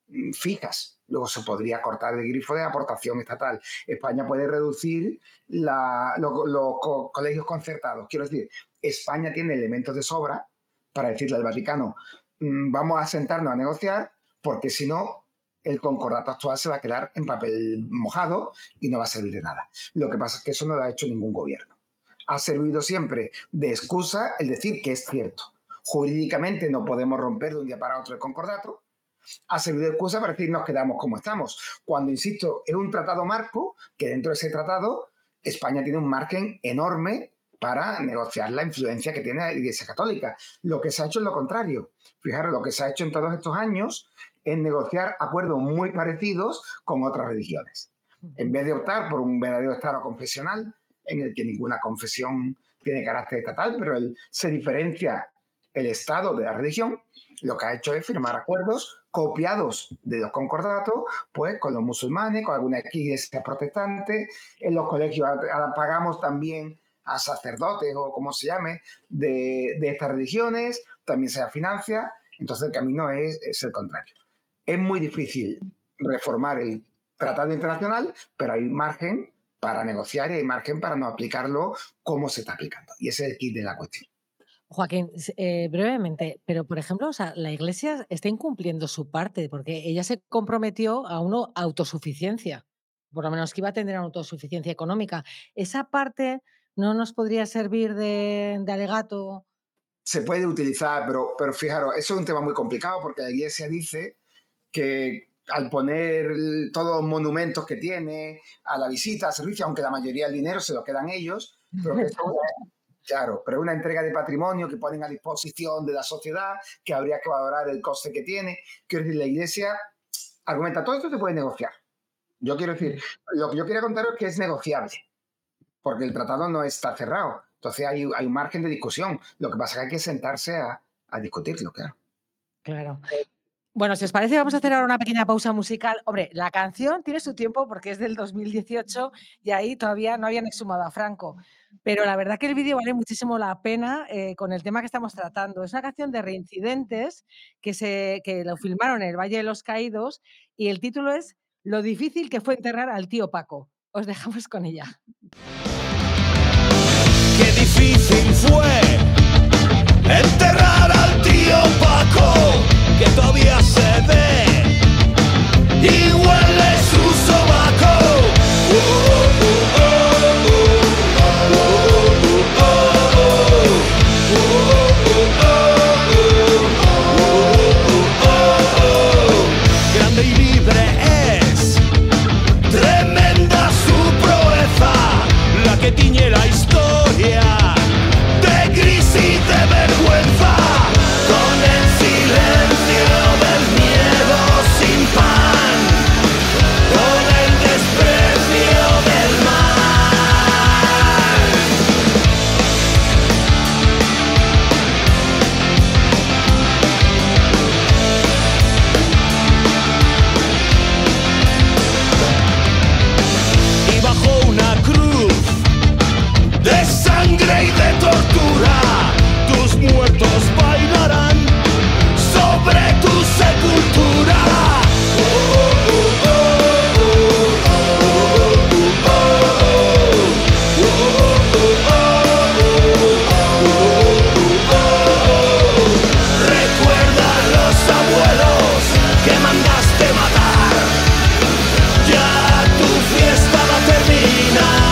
fijas. Luego se podría cortar el grifo de aportación estatal. España puede reducir la, los, los co colegios concertados. Quiero decir, España tiene elementos de sobra para decirle al Vaticano, mmm, vamos a sentarnos a negociar, porque si no, el concordato actual se va a quedar en papel mojado y no va a servir de nada. Lo que pasa es que eso no lo ha hecho ningún gobierno. Ha servido siempre de excusa el decir que es cierto. Jurídicamente no podemos romper de un día para otro el concordato. Ha servido de excusa para decir nos quedamos como estamos. Cuando, insisto, es un tratado marco, que dentro de ese tratado España tiene un margen enorme para negociar la influencia que tiene la Iglesia Católica. Lo que se ha hecho es lo contrario. Fijaros, lo que se ha hecho en todos estos años es negociar acuerdos muy parecidos con otras religiones. En vez de optar por un verdadero Estado confesional, en el que ninguna confesión tiene carácter estatal, pero él se diferencia el Estado de la religión lo que ha hecho es firmar acuerdos copiados de los concordatos, pues con los musulmanes, con alguna iglesia protestante. En los colegios ahora pagamos también a sacerdotes o como se llame de, de estas religiones, también se financia. Entonces el camino es, es el contrario. Es muy difícil reformar el tratado internacional, pero hay margen para negociar y hay margen para no aplicarlo como se está aplicando. Y ese es el kit de la cuestión. Joaquín, eh, brevemente, pero por ejemplo, o sea, la Iglesia está incumpliendo su parte porque ella se comprometió a una autosuficiencia, por lo menos que iba a tener una autosuficiencia económica. ¿Esa parte no nos podría servir de, de alegato? Se puede utilizar, pero, pero fijaros, eso es un tema muy complicado porque la Iglesia dice que al poner todos los monumentos que tiene a la visita, al servicio, aunque la mayoría del dinero se lo quedan ellos, pero que eso es, claro, pero es una entrega de patrimonio que ponen a disposición de la sociedad, que habría que valorar el coste que tiene. Quiero decir, la Iglesia argumenta, todo esto se puede negociar. Yo quiero decir, lo que yo quería contaros es que es negociable, porque el tratado no está cerrado. Entonces hay, hay un margen de discusión. Lo que pasa es que hay que sentarse a, a discutirlo, claro. Claro. Bueno, si os parece, vamos a hacer ahora una pequeña pausa musical. Hombre, la canción tiene su tiempo porque es del dos mil dieciocho y ahí todavía no habían exhumado a Franco. Pero la verdad que el vídeo vale muchísimo la pena eh, con el tema que estamos tratando. Es una canción de Reincidentes que, se, que lo filmaron en el Valle de los Caídos y el título es Lo difícil que fue enterrar al tío Paco. Os dejamos con ella. Qué difícil fue enterrar al tío Paco, que todavía se ve y huele su sobaco. Uh, uh, uh, uh, uh, uh, uh, uh. Grande y libre es, tremenda su proeza, la que tiñe la historia de gris y de vergüenza, con el silencio del miedo sin pan, con el desprecio del mal. Y bajo una cruz de sangre y de tortura, tus muertos bailarán sobre tu sepultura. Oh, oh, oh, oh, oh, oh, oh, oh. Recuerda a los abuelos que mandaste matar, ya tu fiesta va a terminar.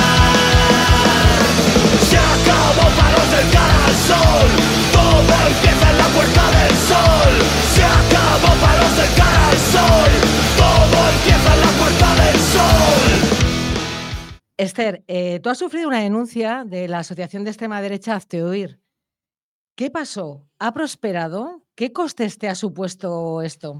Se acabó paros del cara al sol, todo empieza en la puerta del sol. Se acabó paros del cara al sol, todo empieza en la puerta del sol. Esther, eh, tú has sufrido una denuncia de la Asociación de Extrema Derecha Hazte Oír. ¿Qué pasó? ¿Ha prosperado? ¿Qué costes te ha supuesto esto?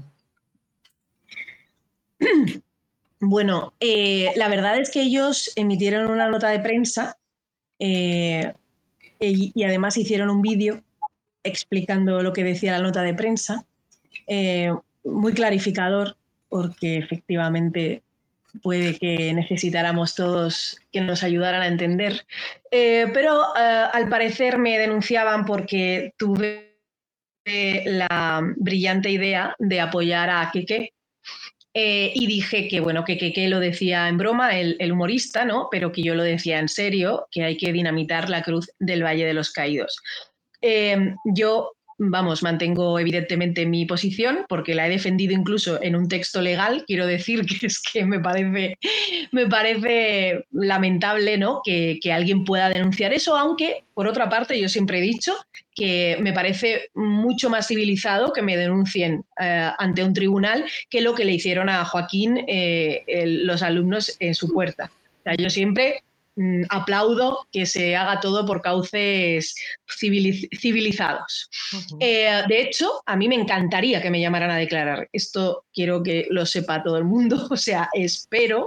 Bueno, eh, la verdad es que ellos emitieron una nota de prensa eh, y, y además hicieron un vídeo explicando lo que decía la nota de prensa, eh, muy clarificador, porque efectivamente puede que necesitáramos todos que nos ayudaran a entender. Eh, pero eh, al parecer me denunciaban porque tuve la brillante idea de apoyar a Keke. Eh, y dije que, bueno, que Keke lo decía en broma, el, el humorista, ¿no? Pero que yo lo decía en serio, que hay que dinamitar la cruz del Valle de los Caídos. Eh, yo, vamos, mantengo evidentemente mi posición porque la he defendido incluso en un texto legal. Quiero decir que es que me parece, me parece lamentable, ¿no? que, que alguien pueda denunciar eso, aunque, por otra parte, yo siempre he dicho que me parece mucho más civilizado que me denuncien eh, ante un tribunal que lo que le hicieron a Joaquín eh, el, los alumnos en su puerta. O sea, yo siempre mm, aplaudo que se haga todo por cauces civiliz civilizados. Ujú. Eh, de hecho, a mí me encantaría que me llamaran a declarar. Esto quiero que lo sepa todo el mundo. O sea, espero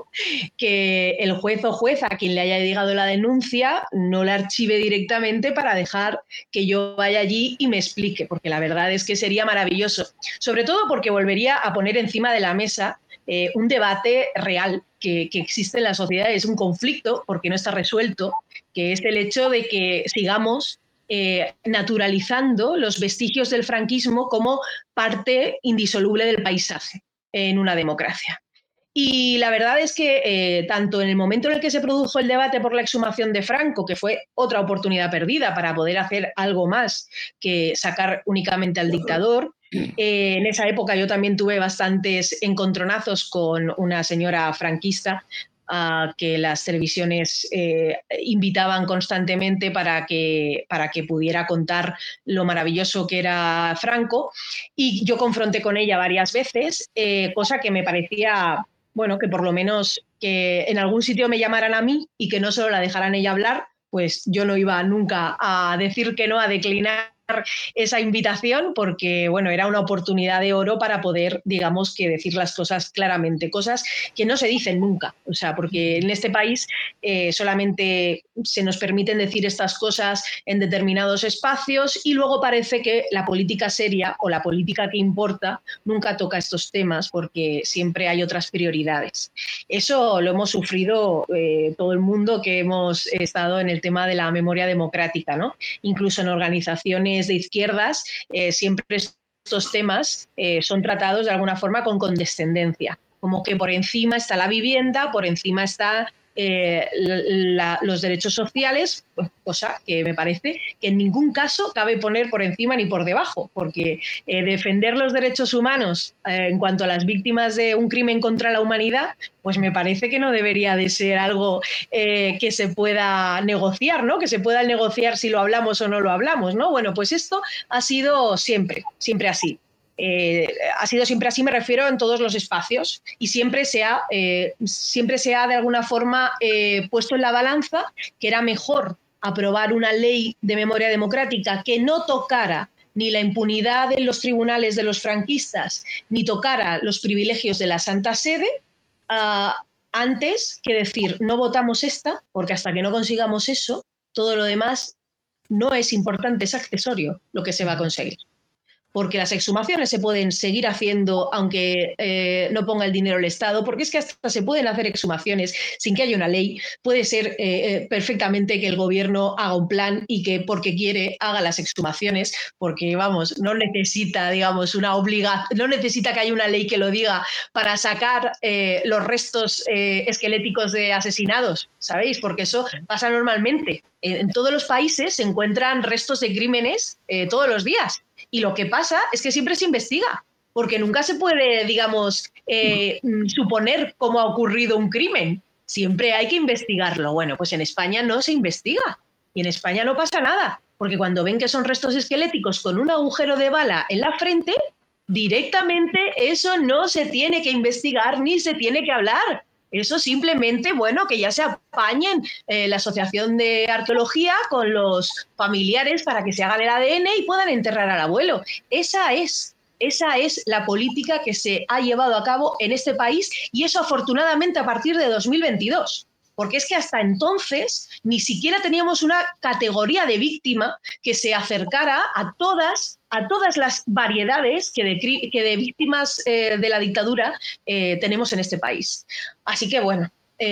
que el juez o jueza a quien le haya llegado la denuncia no la archive directamente para dejar que yo vaya allí y me explique, porque la verdad es que sería maravilloso. Sobre todo porque volvería a poner encima de la mesa eh, un debate real que, que existe en la sociedad. Es un conflicto, porque no está resuelto, que es el hecho de que sigamos eh, naturalizando los vestigios del franquismo como parte indisoluble del paisaje en una democracia. Y la verdad es que eh, tanto en el momento en el que se produjo el debate por la exhumación de Franco, que fue otra oportunidad perdida para poder hacer algo más que sacar únicamente al dictador, eh, en esa época yo también tuve bastantes encontronazos con una señora franquista a que las televisiones eh, invitaban constantemente para que, para que pudiera contar lo maravilloso que era Franco, y yo confronté con ella varias veces, eh, cosa que me parecía, bueno, que por lo menos que en algún sitio me llamaran a mí y que no solo la dejaran ella hablar, pues yo no iba nunca a decir que no, a declinar esa invitación, porque bueno, era una oportunidad de oro para poder, digamos, que decir las cosas claramente, cosas que no se dicen nunca. O sea, porque en este país eh, solamente se nos permiten decir estas cosas en determinados espacios y luego parece que la política seria o la política que importa nunca toca estos temas porque siempre hay otras prioridades. Eso lo hemos sufrido eh, todo el mundo que hemos estado en el tema de la memoria democrática, ¿no? Incluso en organizaciones de izquierdas, eh, siempre estos temas eh, son tratados de alguna forma con condescendencia, como que por encima está la vivienda, por encima está eh, la, los derechos sociales, pues, cosa que me parece que en ningún caso cabe poner por encima ni por debajo, porque eh, defender los derechos humanos eh, en cuanto a las víctimas de un crimen contra la humanidad, pues me parece que no debería de ser algo eh, que se pueda negociar, ¿no? Que se pueda negociar si lo hablamos o no lo hablamos, ¿no? Bueno, pues esto ha sido siempre, siempre así. Eh, ha sido siempre así, me refiero en todos los espacios, y siempre se ha, eh, siempre se ha de alguna forma eh, puesto en la balanza que era mejor aprobar una ley de memoria democrática que no tocara ni la impunidad en los tribunales de los franquistas, ni tocara los privilegios de la Santa Sede, uh, antes que decir no votamos esta, porque hasta que no consigamos eso, todo lo demás no es importante, es accesorio lo que se va a conseguir. Porque las exhumaciones se pueden seguir haciendo aunque eh, no ponga el dinero el Estado, porque es que hasta se pueden hacer exhumaciones sin que haya una ley. Puede ser eh, perfectamente que el gobierno haga un plan y que porque quiere haga las exhumaciones, porque vamos, no necesita, digamos, una obligación, no necesita que haya una ley que lo diga para sacar eh, los restos eh, esqueléticos de asesinados, ¿sabéis? Porque eso pasa normalmente. En todos los países se encuentran restos de crímenes eh, todos los días. Y lo que pasa es que siempre se investiga, porque nunca se puede, digamos, eh, suponer cómo ha ocurrido un crimen. Siempre hay que investigarlo. Bueno, pues en España no se investiga y en España no pasa nada, porque cuando ven que son restos esqueléticos con un agujero de bala en la frente, directamente eso no se tiene que investigar ni se tiene que hablar. Eso simplemente, bueno, que ya se apañen eh, la Asociación de Arqueología con los familiares para que se hagan el A D N y puedan enterrar al abuelo. Esa es, esa es la política que se ha llevado a cabo en este país, y eso afortunadamente a partir de dos mil veintidós. Porque es que hasta entonces ni siquiera teníamos una categoría de víctima que se acercara a todas, a todas las variedades que de, que de víctimas eh, de la dictadura eh, tenemos en este país. Así que bueno,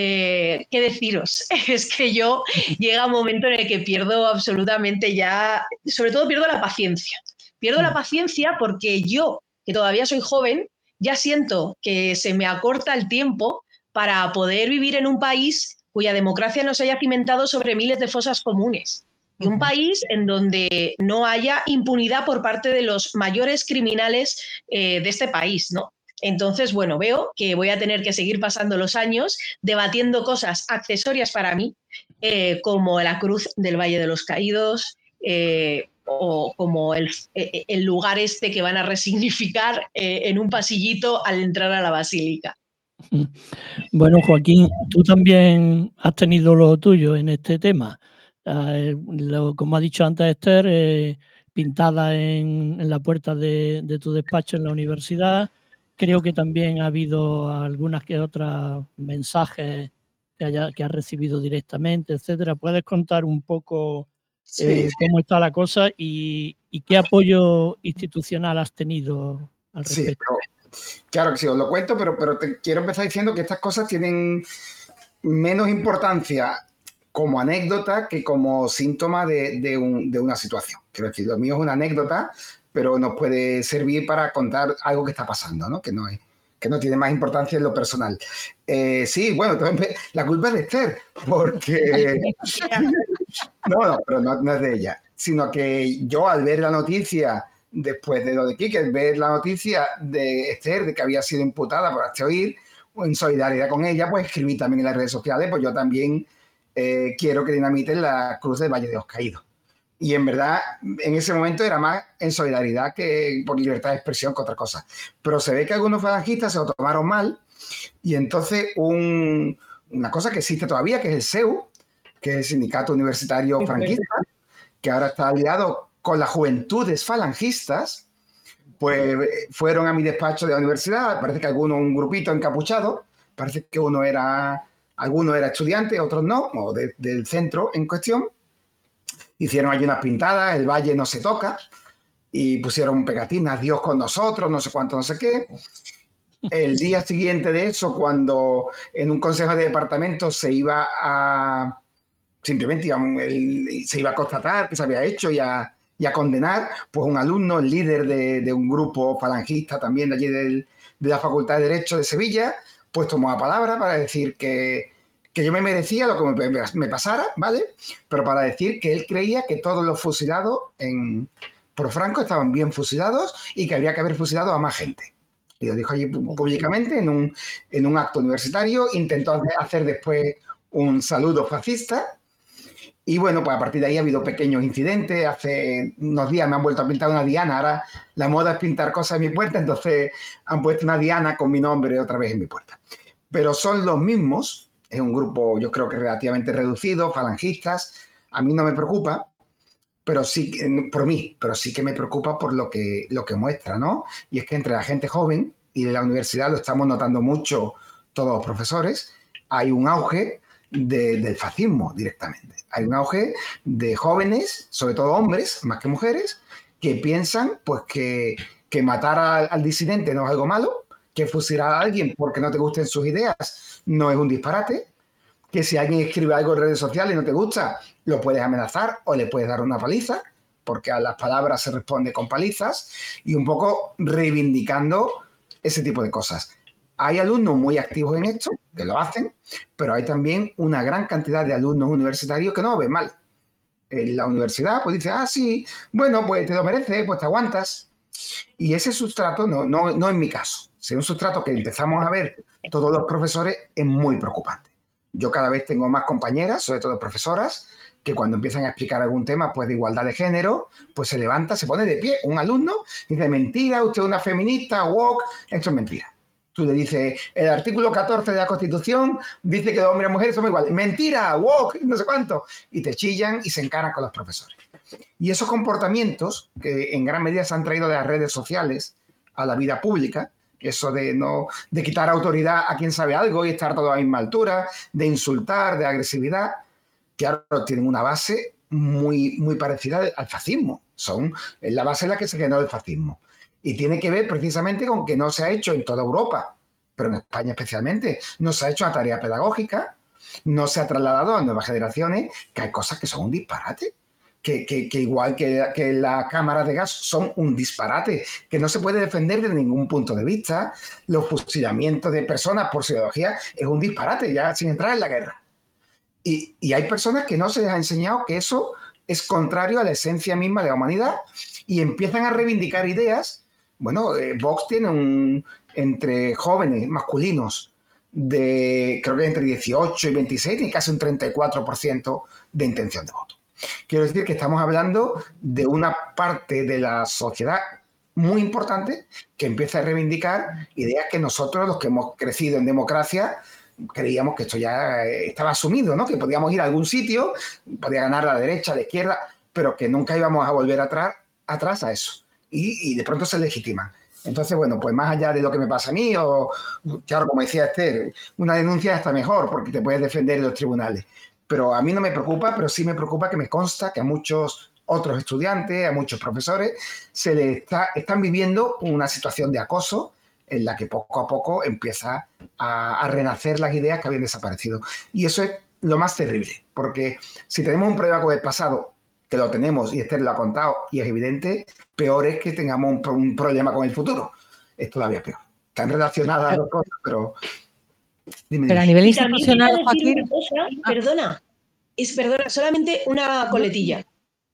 eh, ¿qué deciros? Es que yo llega un momento en el que pierdo absolutamente ya, sobre todo pierdo la paciencia. Pierdo la paciencia porque yo, que todavía soy joven, ya siento que se me acorta el tiempo para poder vivir en un país cuya democracia no se haya cimentado sobre miles de fosas comunes. Y un país en donde no haya impunidad por parte de los mayores criminales eh, de este país, ¿no? Entonces, bueno, veo que voy a tener que seguir pasando los años debatiendo cosas accesorias para mí, eh, como la Cruz del Valle de los Caídos, eh, o como el, el lugar este que van a resignificar eh, en un pasillito al entrar a la basílica. Bueno, Joaquín, tú también has tenido lo tuyo en este tema. Eh, lo, como ha dicho antes Esther, eh, pintada en, en la puerta de, de tu despacho en la universidad. Creo que también ha habido algunas que otras mensajes que, haya, que has recibido directamente, etcétera. ¿Puedes contar un poco eh, Sí, cómo está la cosa y, y qué apoyo institucional has tenido al sí, respecto? pero claro que sí, os lo cuento, pero, pero te quiero empezar diciendo que estas cosas tienen menos importancia como anécdota que como síntoma de, de, un, de una situación. Quiero decir, lo mío es una anécdota, pero nos puede servir para contar algo que está pasando, ¿no? Que no es, que no tiene más importancia en lo personal. Eh, sí, bueno, la culpa es de Esther, porque... no, no, pero no, no es de ella, sino que yo al ver la noticia, después de lo de Kike, al ver la noticia de Esther, de que había sido imputada por hazte oír, en solidaridad con ella, pues escribí también en las redes sociales, pues yo también eh, quiero que dinamiten la cruz del Valle de los Caídos. Y en verdad, en ese momento era más en solidaridad que por libertad de expresión que otra cosa. Pero se ve que algunos falangistas se lo tomaron mal y entonces un, una cosa que existe todavía, que es el S E U, que es el Sindicato Universitario Franquista, que ahora está aliado con las Juventudes Falangistas, pues fueron a mi despacho de la universidad, parece que alguno, un grupito encapuchado, parece que uno era, alguno era estudiante, otros no, o de, del centro en cuestión. Hicieron allí unas pintadas, el valle no se toca, y pusieron pegatinas, Dios con nosotros, no sé cuánto, no sé qué. El día siguiente de eso, cuando en un consejo de departamento se iba a, simplemente digamos, el, se iba a constatar que se había hecho y a, y a condenar, pues un alumno, el líder de, de un grupo falangista también de allí del, de la Facultad de Derecho de Sevilla, pues tomó la palabra para decir que, que yo me merecía lo que me, me pasara, ¿vale? Pero para decir que él creía que todos los fusilados en, por Franco estaban bien fusilados y que habría que haber fusilado a más gente. Y lo dijo allí públicamente en un, en un acto universitario, intentó hacer después un saludo fascista. Y bueno, pues a partir de ahí ha habido pequeños incidentes. Hace unos días me han vuelto a pintar una diana. Ahora la moda es pintar cosas en mi puerta, entonces han puesto una diana con mi nombre otra vez en mi puerta. Pero son los mismos, es un grupo yo creo que relativamente reducido, falangistas. A mí no me preocupa, pero sí, por mí, pero sí que me preocupa por lo que, lo que muestra, ¿no? Y es que entre la gente joven y de la universidad, lo estamos notando mucho todos los profesores, hay un auge de, del fascismo directamente. Hay un auge de jóvenes, sobre todo hombres, más que mujeres, que piensan pues que, que matar al, al disidente no es algo malo, que fusilar a alguien porque no te gusten sus ideas no es un disparate, que si alguien escribe algo en redes sociales y no te gusta, lo puedes amenazar o le puedes dar una paliza, porque a las palabras se responde con palizas, y un poco reivindicando ese tipo de cosas. Hay alumnos muy activos en esto, que lo hacen, pero hay también una gran cantidad de alumnos universitarios que no lo ven mal. En la universidad, pues dice, ah, sí, bueno, pues te lo mereces, pues te aguantas. Y ese sustrato, no, no, no en mi caso, si es un sustrato que empezamos a ver todos los profesores, es muy preocupante. Yo cada vez tengo más compañeras, sobre todo profesoras, que cuando empiezan a explicar algún tema pues, de igualdad de género, pues se levanta, se pone de pie un alumno y dice, mentira, usted es una feminista, woke, esto es mentira. Tú le dices, el artículo catorce de la Constitución dice que los hombres y mujeres somos iguales. Mentira, woke, no sé cuánto. Y te chillan y se encaran con los profesores. Y esos comportamientos, que en gran medida se han traído de las redes sociales a la vida pública, eso de, no, de quitar autoridad a quien sabe algo y estar todo a la misma altura, de insultar, de agresividad, claro, tienen una base muy, muy parecida al fascismo. Son es la base en la que se generó el fascismo. Y tiene que ver precisamente con que no se ha hecho en toda Europa, pero en España especialmente, no se ha hecho una tarea pedagógica, no se ha trasladado a nuevas generaciones, que hay cosas que son un disparate. Que, que, que igual que, que las cámaras de gas son un disparate, que no se puede defender desde ningún punto de vista. Los fusilamientos de personas por su ideología es un disparate, ya sin entrar en la guerra. Y, y hay personas que no se les ha enseñado que eso es contrario a la esencia misma de la humanidad y empiezan a reivindicar ideas. Bueno, eh, Vox tiene un, entre jóvenes masculinos de, creo que entre dieciocho y veintiséis, tiene casi un treinta y cuatro por ciento de intención de voto. Quiero decir que estamos hablando de una parte de la sociedad muy importante que empiece a reivindicar ideas que nosotros, los que hemos crecido en democracia, creíamos que esto ya estaba asumido, ¿no? Que podíamos ir a algún sitio, podía ganar la derecha, la izquierda, pero que nunca íbamos a volver atrás, atrás a eso. Y, y de pronto se legitiman. Entonces, bueno, pues más allá de lo que me pasa a mí, o claro, como decía Esther, una denuncia está mejor porque te puedes defender en los tribunales. Pero a mí no me preocupa, pero sí me preocupa que me consta que a muchos otros estudiantes, a muchos profesores, se les está, están viviendo una situación de acoso en la que poco a poco empieza a, a renacer las ideas que habían desaparecido. Y eso es lo más terrible, porque si tenemos un problema con el pasado, que lo tenemos, y Esther lo ha contado, y es evidente, peor es que tengamos un, un problema con el futuro. Es todavía peor. Están relacionadas las dos cosas, pero... Dime, pero dime. a nivel Y también institucional, quería decir Joaquín... una cosa, Ah. perdona, es, perdona, solamente una coletilla.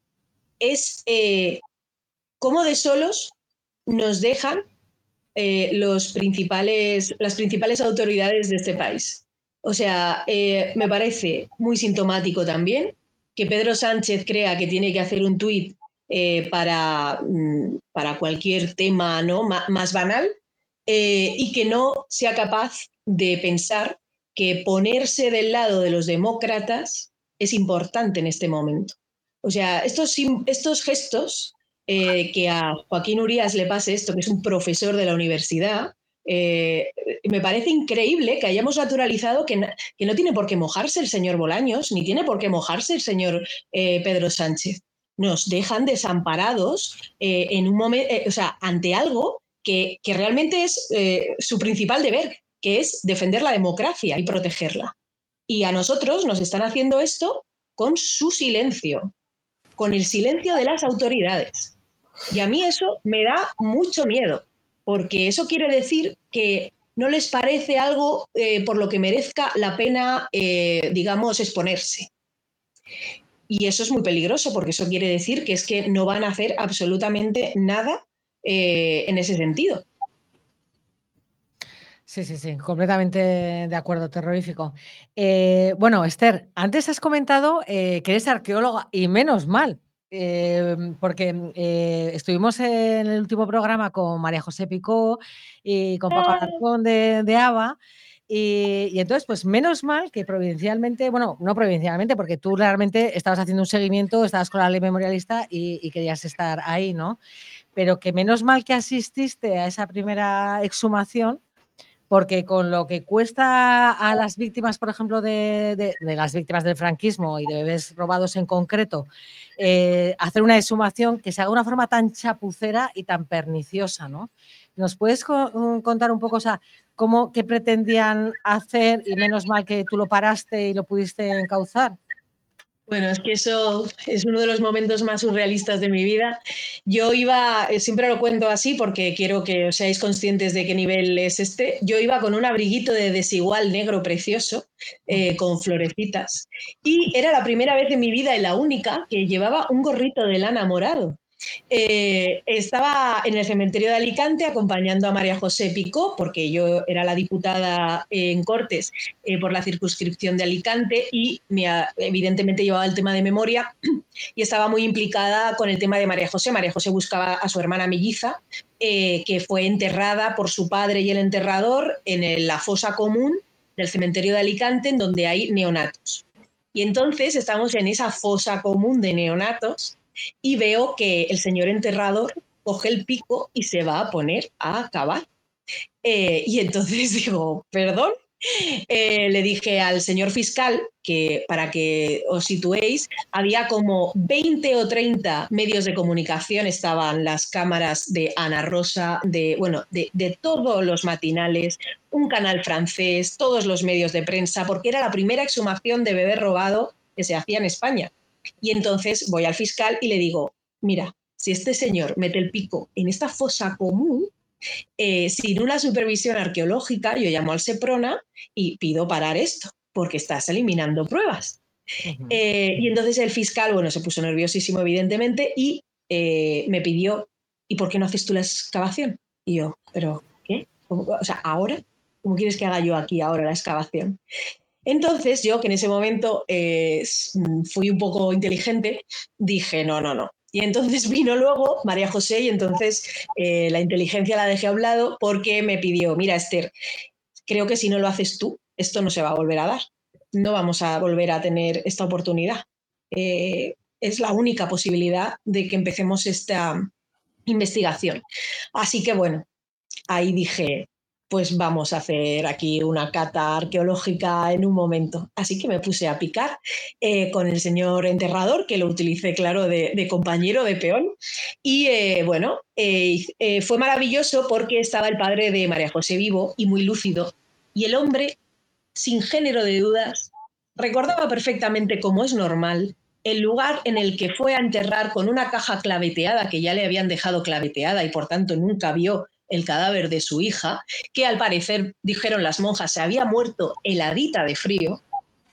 Es eh, cómo de solos nos dejan eh, los principales, las principales autoridades de este país. O sea, eh, me parece muy sintomático también que Pedro Sánchez crea que tiene que hacer un tuit eh, para, mm, para cualquier tema, ¿no?, M- más banal eh, y que no sea capaz de pensar que ponerse del lado de los demócratas es importante en este momento. O sea, estos, sim- estos gestos, eh, que a Joaquín Urías le pase esto, que es un profesor de la universidad, eh, me parece increíble que hayamos naturalizado que, na- que no tiene por qué mojarse el señor Bolaños, ni tiene por qué mojarse el señor eh, Pedro Sánchez. Nos dejan desamparados eh, en un momento, eh, o sea, ante algo que, que realmente es eh, su principal deber, que es defender la democracia y protegerla. Y a nosotros nos están haciendo esto con su silencio, con el silencio de las autoridades. Y a mí eso me da mucho miedo, porque eso quiere decir que no les parece algo eh, por lo que merezca la pena, eh, digamos, exponerse. Y eso es muy peligroso, porque eso quiere decir que es que no van a hacer absolutamente nada eh, en ese sentido. Sí, sí, sí, completamente de acuerdo, terrorífico. Eh, bueno, Esther, antes has comentado eh, que eres arqueóloga y menos mal, eh, porque eh, estuvimos en el último programa con María José Picó y con Paco Alarcón de, de ABA. Y, y entonces, pues menos mal que provincialmente, bueno, no provincialmente, porque tú realmente estabas haciendo un seguimiento, estabas con la ley memorialista y, y querías estar ahí, ¿no? Pero que menos mal que asististe a esa primera exhumación, porque con lo que cuesta a las víctimas, por ejemplo, de, de, de las víctimas del franquismo y de bebés robados en concreto, eh, hacer una exhumación que se haga de una forma tan chapucera y tan perniciosa, ¿no? ¿Nos puedes co contar un poco, o sea, cómo, qué pretendían hacer y menos mal que tú lo paraste y lo pudiste encauzar? Bueno, es que eso es uno de los momentos más surrealistas de mi vida. Yo iba, siempre lo cuento así porque quiero que os seáis conscientes de qué nivel es este. Yo iba con un abriguito de desigual negro precioso, eh, con florecitas. Y era la primera vez en mi vida y la única que llevaba un gorrito de lana morado. Eh, estaba en el cementerio de Alicante acompañando a María José Picó, porque yo era la diputada en Cortes eh, por la circunscripción de Alicante y me, evidentemente llevaba el tema de memoria y estaba muy implicada con el tema de María José. María José buscaba a su hermana melliza, eh, que fue enterrada por su padre y el enterrador en el, la fosa común del cementerio de Alicante, en donde hay neonatos. Y entonces estamos en esa fosa común de neonatos y veo que el señor enterrador coge el pico y se va a poner a cavar. Eh, y entonces digo, perdón, eh, le dije al señor fiscal que, para que os situéis, había como veinte o treinta medios de comunicación, estaban las cámaras de Ana Rosa, de, bueno, de, de todos los matinales, un canal francés, todos los medios de prensa, porque era la primera exhumación de bebé robado que se hacía en España. Y entonces voy al fiscal y le digo, mira, si este señor mete el pico en esta fosa común, eh, sin una supervisión arqueológica, yo llamo al SEPRONA y pido parar esto, porque estás eliminando pruebas. Uh-huh. eh, y entonces el fiscal, bueno, se puso nerviosísimo, evidentemente, y eh, me pidió, ¿y por qué no haces tú la excavación? Y yo, ¿pero qué? O sea, ¿ahora? ¿Cómo quieres que haga yo aquí ahora la excavación? Entonces yo, que en ese momento eh, fui un poco inteligente, dije, no, no, no, Y entonces vino luego María José y entonces eh, la inteligencia la dejé a un lado porque me pidió, mira Esther, creo que si no lo haces tú, esto no se va a volver a dar. No vamos a volver a tener esta oportunidad. Eh, es la única posibilidad de que empecemos esta investigación. Así que bueno, ahí dije, pues vamos a hacer aquí una cata arqueológica en un momento. Así que me puse a picar eh, con el señor enterrador, que lo utilicé, claro, de, de compañero, de peón. Y eh, bueno, eh, eh, fue maravilloso porque estaba el padre de María José vivo y muy lúcido. Y el hombre, sin género de dudas, recordaba perfectamente, como es normal, el lugar en el que fue a enterrar con una caja claveteada, que ya le habían dejado claveteada y por tanto nunca vio el cadáver de su hija, que al parecer, dijeron las monjas, se había muerto heladita de frío.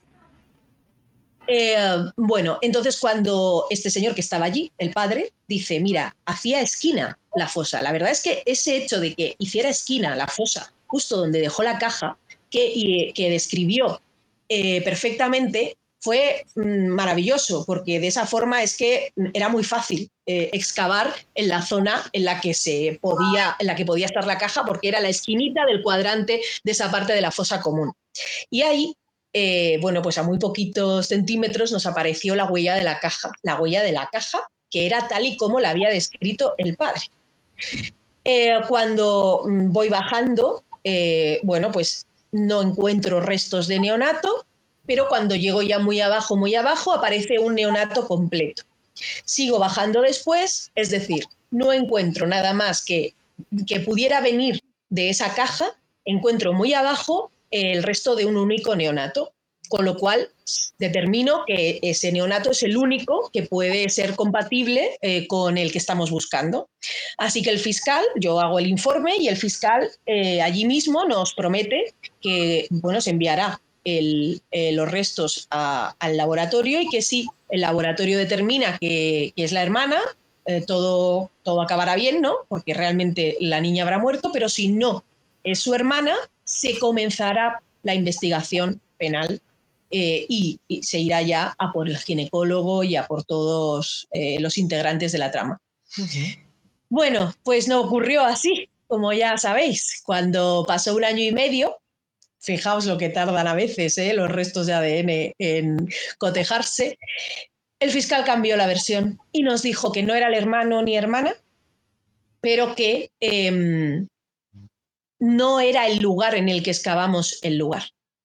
Eh, bueno, entonces cuando este señor que estaba allí, el padre, dice, mira, hacía esquina la fosa. La verdad es que ese hecho de que hiciera esquina la fosa, justo donde dejó la caja, que, y, que describió eh, perfectamente, fue mmm, maravilloso, porque de esa forma es que era muy fácil eh, excavar en la zona en la que se podía, en la que podía estar la caja, porque era la esquinita del cuadrante de esa parte de la fosa común. Y ahí, eh, bueno, pues a muy poquitos centímetros nos apareció la huella de la caja, la huella de la caja, que era tal y como la había descrito el padre. Eh, cuando voy bajando, eh, bueno, pues no encuentro restos de neonato, pero cuando llego ya muy abajo, muy abajo, aparece un neonato completo. Sigo bajando después, es decir, no encuentro nada más que, que pudiera venir de esa caja, encuentro muy abajo el resto de un único neonato, con lo cual determino que ese neonato es el único que puede ser compatible eh, con el que estamos buscando. Así que el fiscal, yo hago el informe y el fiscal eh, allí mismo nos promete que, bueno, se enviará el, eh, los restos a, al laboratorio y que si el laboratorio determina que, que es la hermana, eh, todo, todo acabará bien, ¿no? Porque realmente la niña habrá muerto, pero si no es su hermana, se comenzará la investigación penal eh, y, y se irá ya a por el ginecólogo y a por todos eh, los integrantes de la trama. Uh-huh. Bueno, pues no ocurrió así, como ya sabéis. Cuando pasó un año y medio, fijaos lo que tardan a veces ¿eh? los restos de A D N en cotejarse, el fiscal cambió la versión y nos dijo que no era el hermano ni hermana, pero que eh, no era el lugar en el que excavamos el lugar.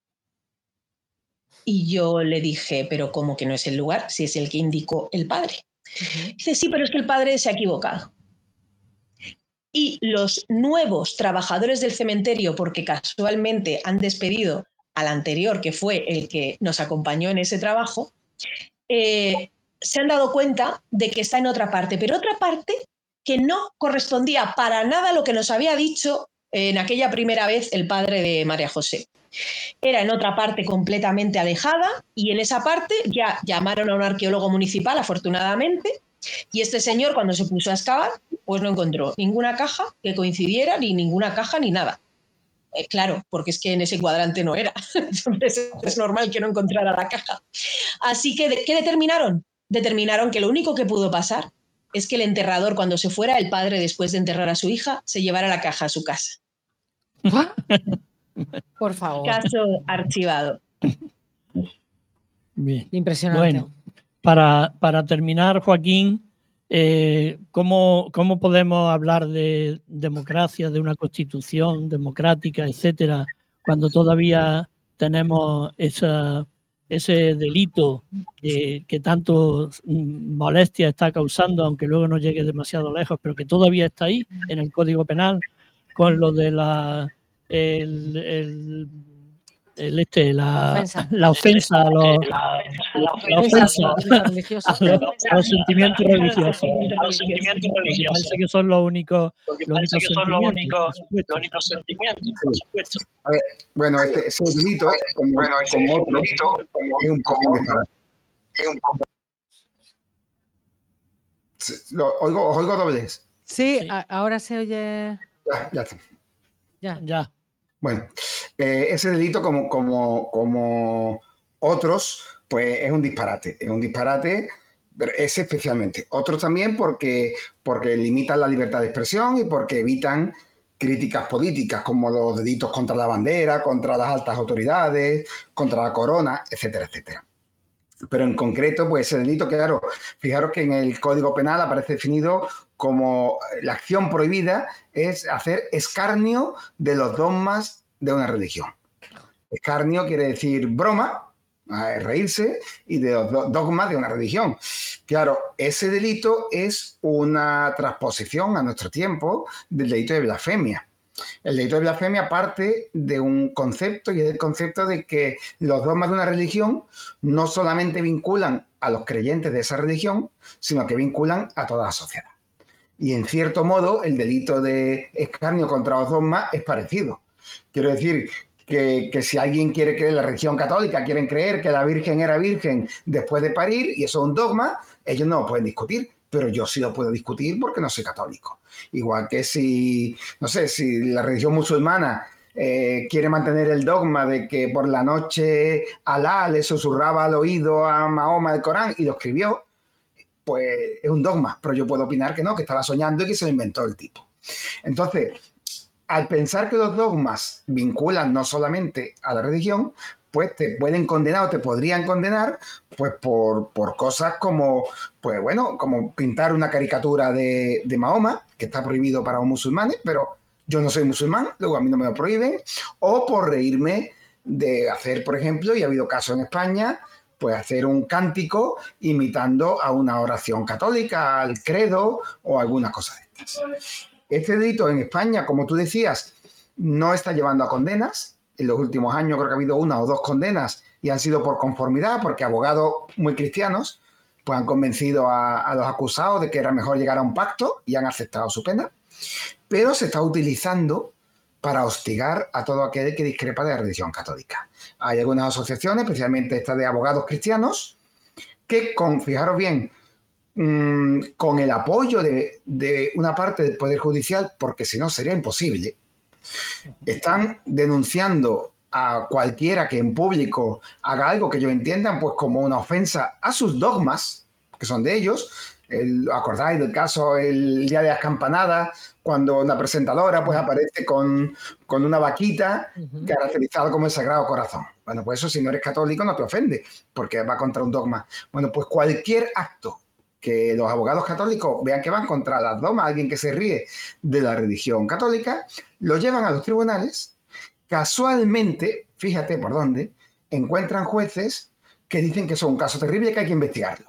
Y yo le dije, pero ¿cómo que no es el lugar? Si es el que indicó el padre. Uh-huh. Dice, sí, pero es que el padre se ha equivocado. Y los nuevos trabajadores del cementerio, porque casualmente han despedido al anterior, que fue el que nos acompañó en ese trabajo, eh, se han dado cuenta de que está en otra parte, pero otra parte que no correspondía para nada a lo que nos había dicho en aquella primera vez el padre de María José. Era en otra parte completamente alejada y en esa parte ya llamaron a un arqueólogo municipal, afortunadamente, y este señor cuando se puso a excavar pues no encontró ninguna caja que coincidiera, ni ninguna caja ni nada. Eh, claro, porque es que en ese cuadrante no era. Entonces es normal que no encontrara la caja. Así que, ¿qué determinaron? Determinaron que lo único que pudo pasar es que el enterrador, cuando se fuera, el padre, después de enterrar a su hija, se llevara la caja a su casa. Por favor. Caso archivado. Bien. Impresionante. Bueno, para, para terminar, Joaquín, eh, ¿cómo, ¿cómo podemos hablar de democracia, de una constitución democrática, etcétera, cuando todavía tenemos esa, ese delito que, que tanto molestia está causando, aunque luego no llegue demasiado lejos, pero que todavía está ahí en el Código Penal, con lo de la el, el, el este la ofensa, la ofensa a los, la, la, la ofensa a los, a los sentimientos religiosos, a los sentimientos religiosos. Parece que son los únicos, los únicos que son los únicos, los únicos sentimientos, por supuesto. A ver, bueno, este, ese delito, como, bueno, ese como otro, delito, es un poco es un poco. Lo oigo, os oigo doblez. Sí, sí. A, ahora se oye. Ya, ya está. Ya, ya. Bueno, eh, ese delito, como, como, como otros, pues es un disparate. Es un disparate Pero ese especialmente. Otros también porque, porque limitan la libertad de expresión y porque evitan críticas políticas como los delitos contra la bandera, contra las altas autoridades, contra la corona, etcétera, etcétera. Pero en concreto, pues ese delito, claro, fijaros que en el Código Penal aparece definido como la acción prohibida es hacer escarnio de los dogmas de una religión. Escarnio quiere decir broma, reírse, y de los dogmas de una religión. Claro, ese delito es una transposición a nuestro tiempo del delito de blasfemia. El delito de blasfemia parte de un concepto, y es el concepto de que los dogmas de una religión no solamente vinculan a los creyentes de esa religión, sino que vinculan a toda la sociedad. Y en cierto modo, el delito de escarnio contra los dogmas es parecido. Quiero decir que, que si alguien quiere creer, la religión católica quieren creer que la Virgen era virgen después de parir, y eso es un dogma, ellos no lo pueden discutir, pero yo sí lo puedo discutir porque no soy católico. Igual que si, no sé, si la religión musulmana eh, quiere mantener el dogma de que por la noche Alá le susurraba al oído a Mahoma el Corán y lo escribió, pues es un dogma, pero yo puedo opinar que no, que estaba soñando y que se lo inventó el tipo. Entonces, al pensar que los dogmas vinculan no solamente a la religión, pues te pueden condenar o te podrían condenar pues por, por cosas como, pues bueno, como pintar una caricatura de, de Mahoma, que está prohibido para los musulmanes, pero yo no soy musulmán, luego a mí no me lo prohíben, o por reírme de hacer, por ejemplo, y ha habido casos en España, pues hacer un cántico imitando a una oración católica, al credo o alguna cosa de estas. Este delito en España, como tú decías, no está llevando a condenas. En los últimos años creo que ha habido una o dos condenas y han sido por conformidad, porque abogados muy cristianos pues han convencido a, a los acusados de que era mejor llegar a un pacto y han aceptado su pena. Pero se está utilizando para hostigar a todo aquel que discrepa de la religión católica. Hay algunas asociaciones, especialmente esta de abogados cristianos, que, con, fijaros bien, mmm, con el apoyo de, de una parte del Poder Judicial, porque si no sería imposible, están denunciando a cualquiera que en público haga algo que ellos entiendan pues como una ofensa a sus dogmas, que son de ellos. El, ¿acordáis del caso el día de las campanadas, cuando una presentadora pues aparece con, con una vaquita uh-huh. caracterizada como el Sagrado Corazón? Bueno, pues eso, si no eres católico no te ofende, porque va contra un dogma. Bueno, pues cualquier acto que los abogados católicos vean que van contra las dogmas, alguien que se ríe de la religión católica, lo llevan a los tribunales. Casualmente, fíjate por dónde, encuentran jueces que dicen que eso es un caso terrible y que hay que investigarlo.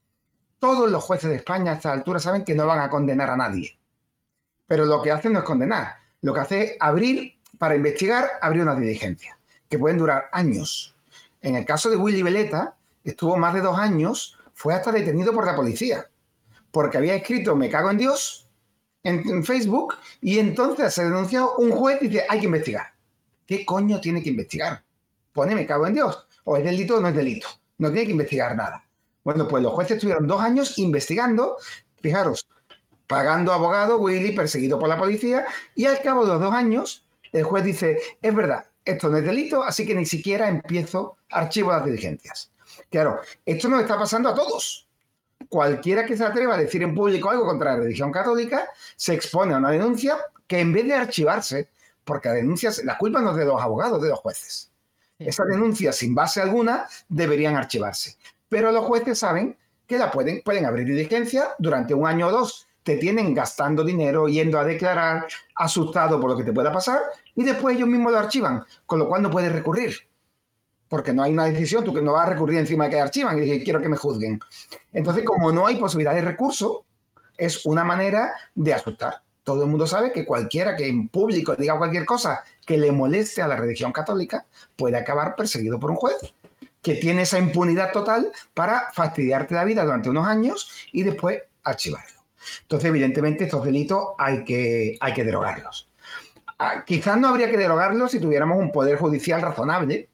Todos los jueces de España a esta altura saben que no van a condenar a nadie. Pero lo que hacen no es condenar. Lo que hace es abrir, para investigar, abrir una diligencia, que pueden durar años. En el caso de Willy Veleta, estuvo más de dos años, fue hasta detenido por la policía, porque había escrito "me cago en Dios" en, en Facebook, y entonces se denunció, un juez y dice, hay que investigar. ¿Qué coño tiene que investigar? Pone "me cago en Dios", o es delito o no es delito. No tiene que investigar nada. Bueno, pues los jueces estuvieron dos años investigando, fijaros, pagando abogado, Willy perseguido por la policía, y al cabo de los dos años, el juez dice, es verdad, esto no es delito, así que ni siquiera empiezo, archivo las diligencias. Claro, esto nos está pasando a todos. Cualquiera que se atreva a decir en público algo contra la religión católica se expone a una denuncia que, en vez de archivarse, porque la denuncia, la culpa no es de los abogados, de los jueces. Esas denuncias, sin base alguna, deberían archivarse. Pero los jueces saben que la pueden, pueden abrir diligencia durante un año o dos. Te tienen gastando dinero, yendo a declarar, asustado por lo que te pueda pasar, y después ellos mismos lo archivan, con lo cual no puedes recurrir. Porque no hay una decisión, tú que no vas a recurrir encima de que archivan y dices, quiero que me juzguen. Entonces, como no hay posibilidad de recurso, es una manera de asustar. Todo el mundo sabe que cualquiera que en público diga cualquier cosa que le moleste a la religión católica puede acabar perseguido por un juez que tiene esa impunidad total para fastidiarte la vida durante unos años y después archivarlo. Entonces, evidentemente, estos delitos hay que, hay que derogarlos. Ah, quizás no habría que derogarlos si tuviéramos un poder judicial razonable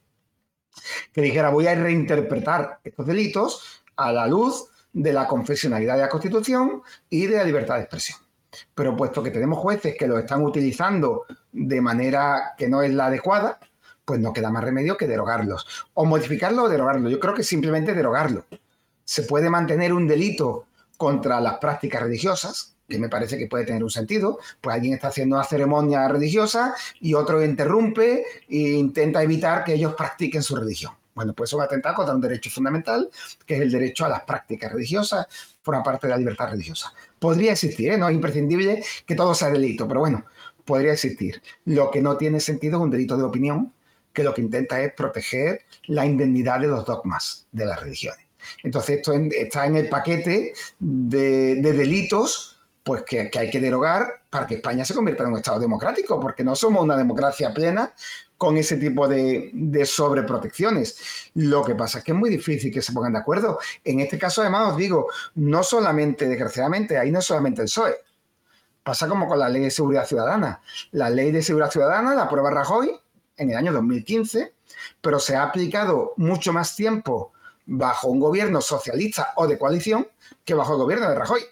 que dijera, voy a reinterpretar estos delitos a la luz de la confesionalidad de la Constitución y de la libertad de expresión. Pero puesto que tenemos jueces que lo están utilizando de manera que no es la adecuada, pues no queda más remedio que derogarlos. O modificarlo o derogarlo. Yo creo que simplemente derogarlo. se puede mantener un delito contra las prácticas religiosas, que me parece que puede tener un sentido, pues alguien está haciendo una ceremonia religiosa y otro interrumpe e intenta evitar que ellos practiquen su religión. Bueno, pues eso va a atentar contra un derecho fundamental, que es el derecho a las prácticas religiosas, forma parte de la libertad religiosa. Podría existir, ¿eh? No es imprescindible que todo sea delito, pero bueno, podría existir. Lo que no tiene sentido es un delito de opinión, que lo que intenta es proteger la indemnidad de los dogmas de las religiones. Entonces esto en, está en el paquete de, de delitos pues que, que hay que derogar para que España se convierta en un Estado democrático, porque no somos una democracia plena con ese tipo de, de sobreprotecciones. Lo que pasa es que es muy difícil que se pongan de acuerdo. En este caso, además, os digo, no solamente, desgraciadamente, ahí no es solamente el P S O E. Pasa como con la Ley de Seguridad Ciudadana. La Ley de Seguridad Ciudadana la aprueba Rajoy en el año dos mil quince, pero se ha aplicado mucho más tiempo bajo un gobierno socialista o de coalición que bajo el gobierno de Rajoy.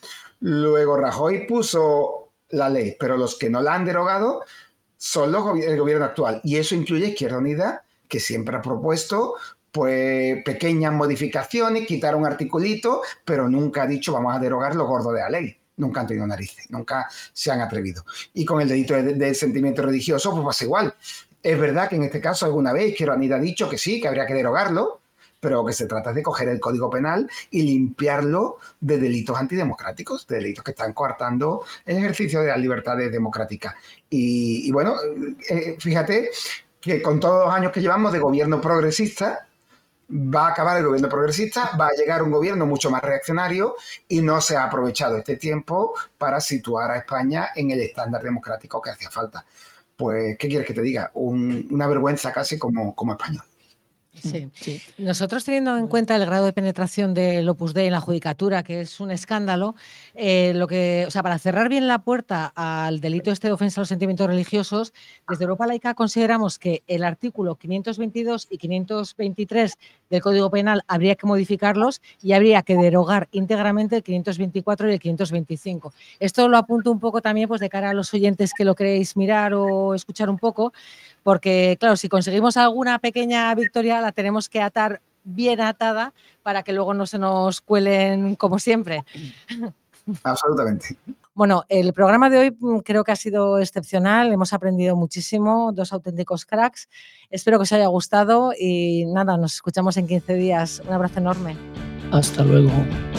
Luego Rajoy puso la ley, pero los que no la han derogado son los, el gobierno actual. Y eso incluye Izquierda Unida, que siempre ha propuesto pues, pequeñas modificaciones, quitar un articulito, pero nunca ha dicho vamos a derogar lo gordo de la ley. Nunca han tenido narices, nunca se han atrevido. Y con el delito de, de sentimiento religioso, pues pasa igual. Es verdad que en este caso alguna vez Izquierda Unida ha dicho que sí, que habría que derogarlo, pero que se trata de coger el Código Penal y limpiarlo de delitos antidemocráticos, de delitos que están coartando el ejercicio de las libertades democráticas. Y, y bueno, eh, fíjate que con todos los años que llevamos de gobierno progresista, va a acabar el gobierno progresista, va a llegar un gobierno mucho más reaccionario y no se ha aprovechado este tiempo para situar a España en el estándar democrático que hacía falta. Pues, ¿qué quieres que te diga? Un, una vergüenza casi como, como español. Sí. Sí. Nosotros, teniendo en cuenta el grado de penetración del Opus Dei en la judicatura, que es un escándalo, eh, lo que, o sea, para cerrar bien la puerta al delito este de ofensa a los sentimientos religiosos, desde Europa Laica consideramos que el artículo quinientos veintidós y quinientos veintitrés del Código Penal habría que modificarlos y habría que derogar íntegramente el quinientos veinticuatro y el quinientos veinticinco. Esto lo apunto un poco también pues, de cara a los oyentes que lo queréis mirar o escuchar un poco, porque, claro, si conseguimos alguna pequeña victoria, la tenemos que atar bien atada para que luego no se nos cuelen como siempre. Absolutamente. Bueno, el programa de hoy creo que ha sido excepcional, hemos aprendido muchísimo, dos auténticos cracks. Espero que os haya gustado y nada, nos escuchamos en quince días. Un abrazo enorme. Hasta luego.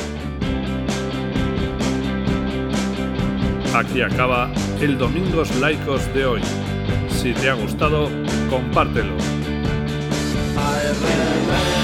Aquí acaba el Domingos Laicos de hoy. Si te ha gustado, compártelo. I remember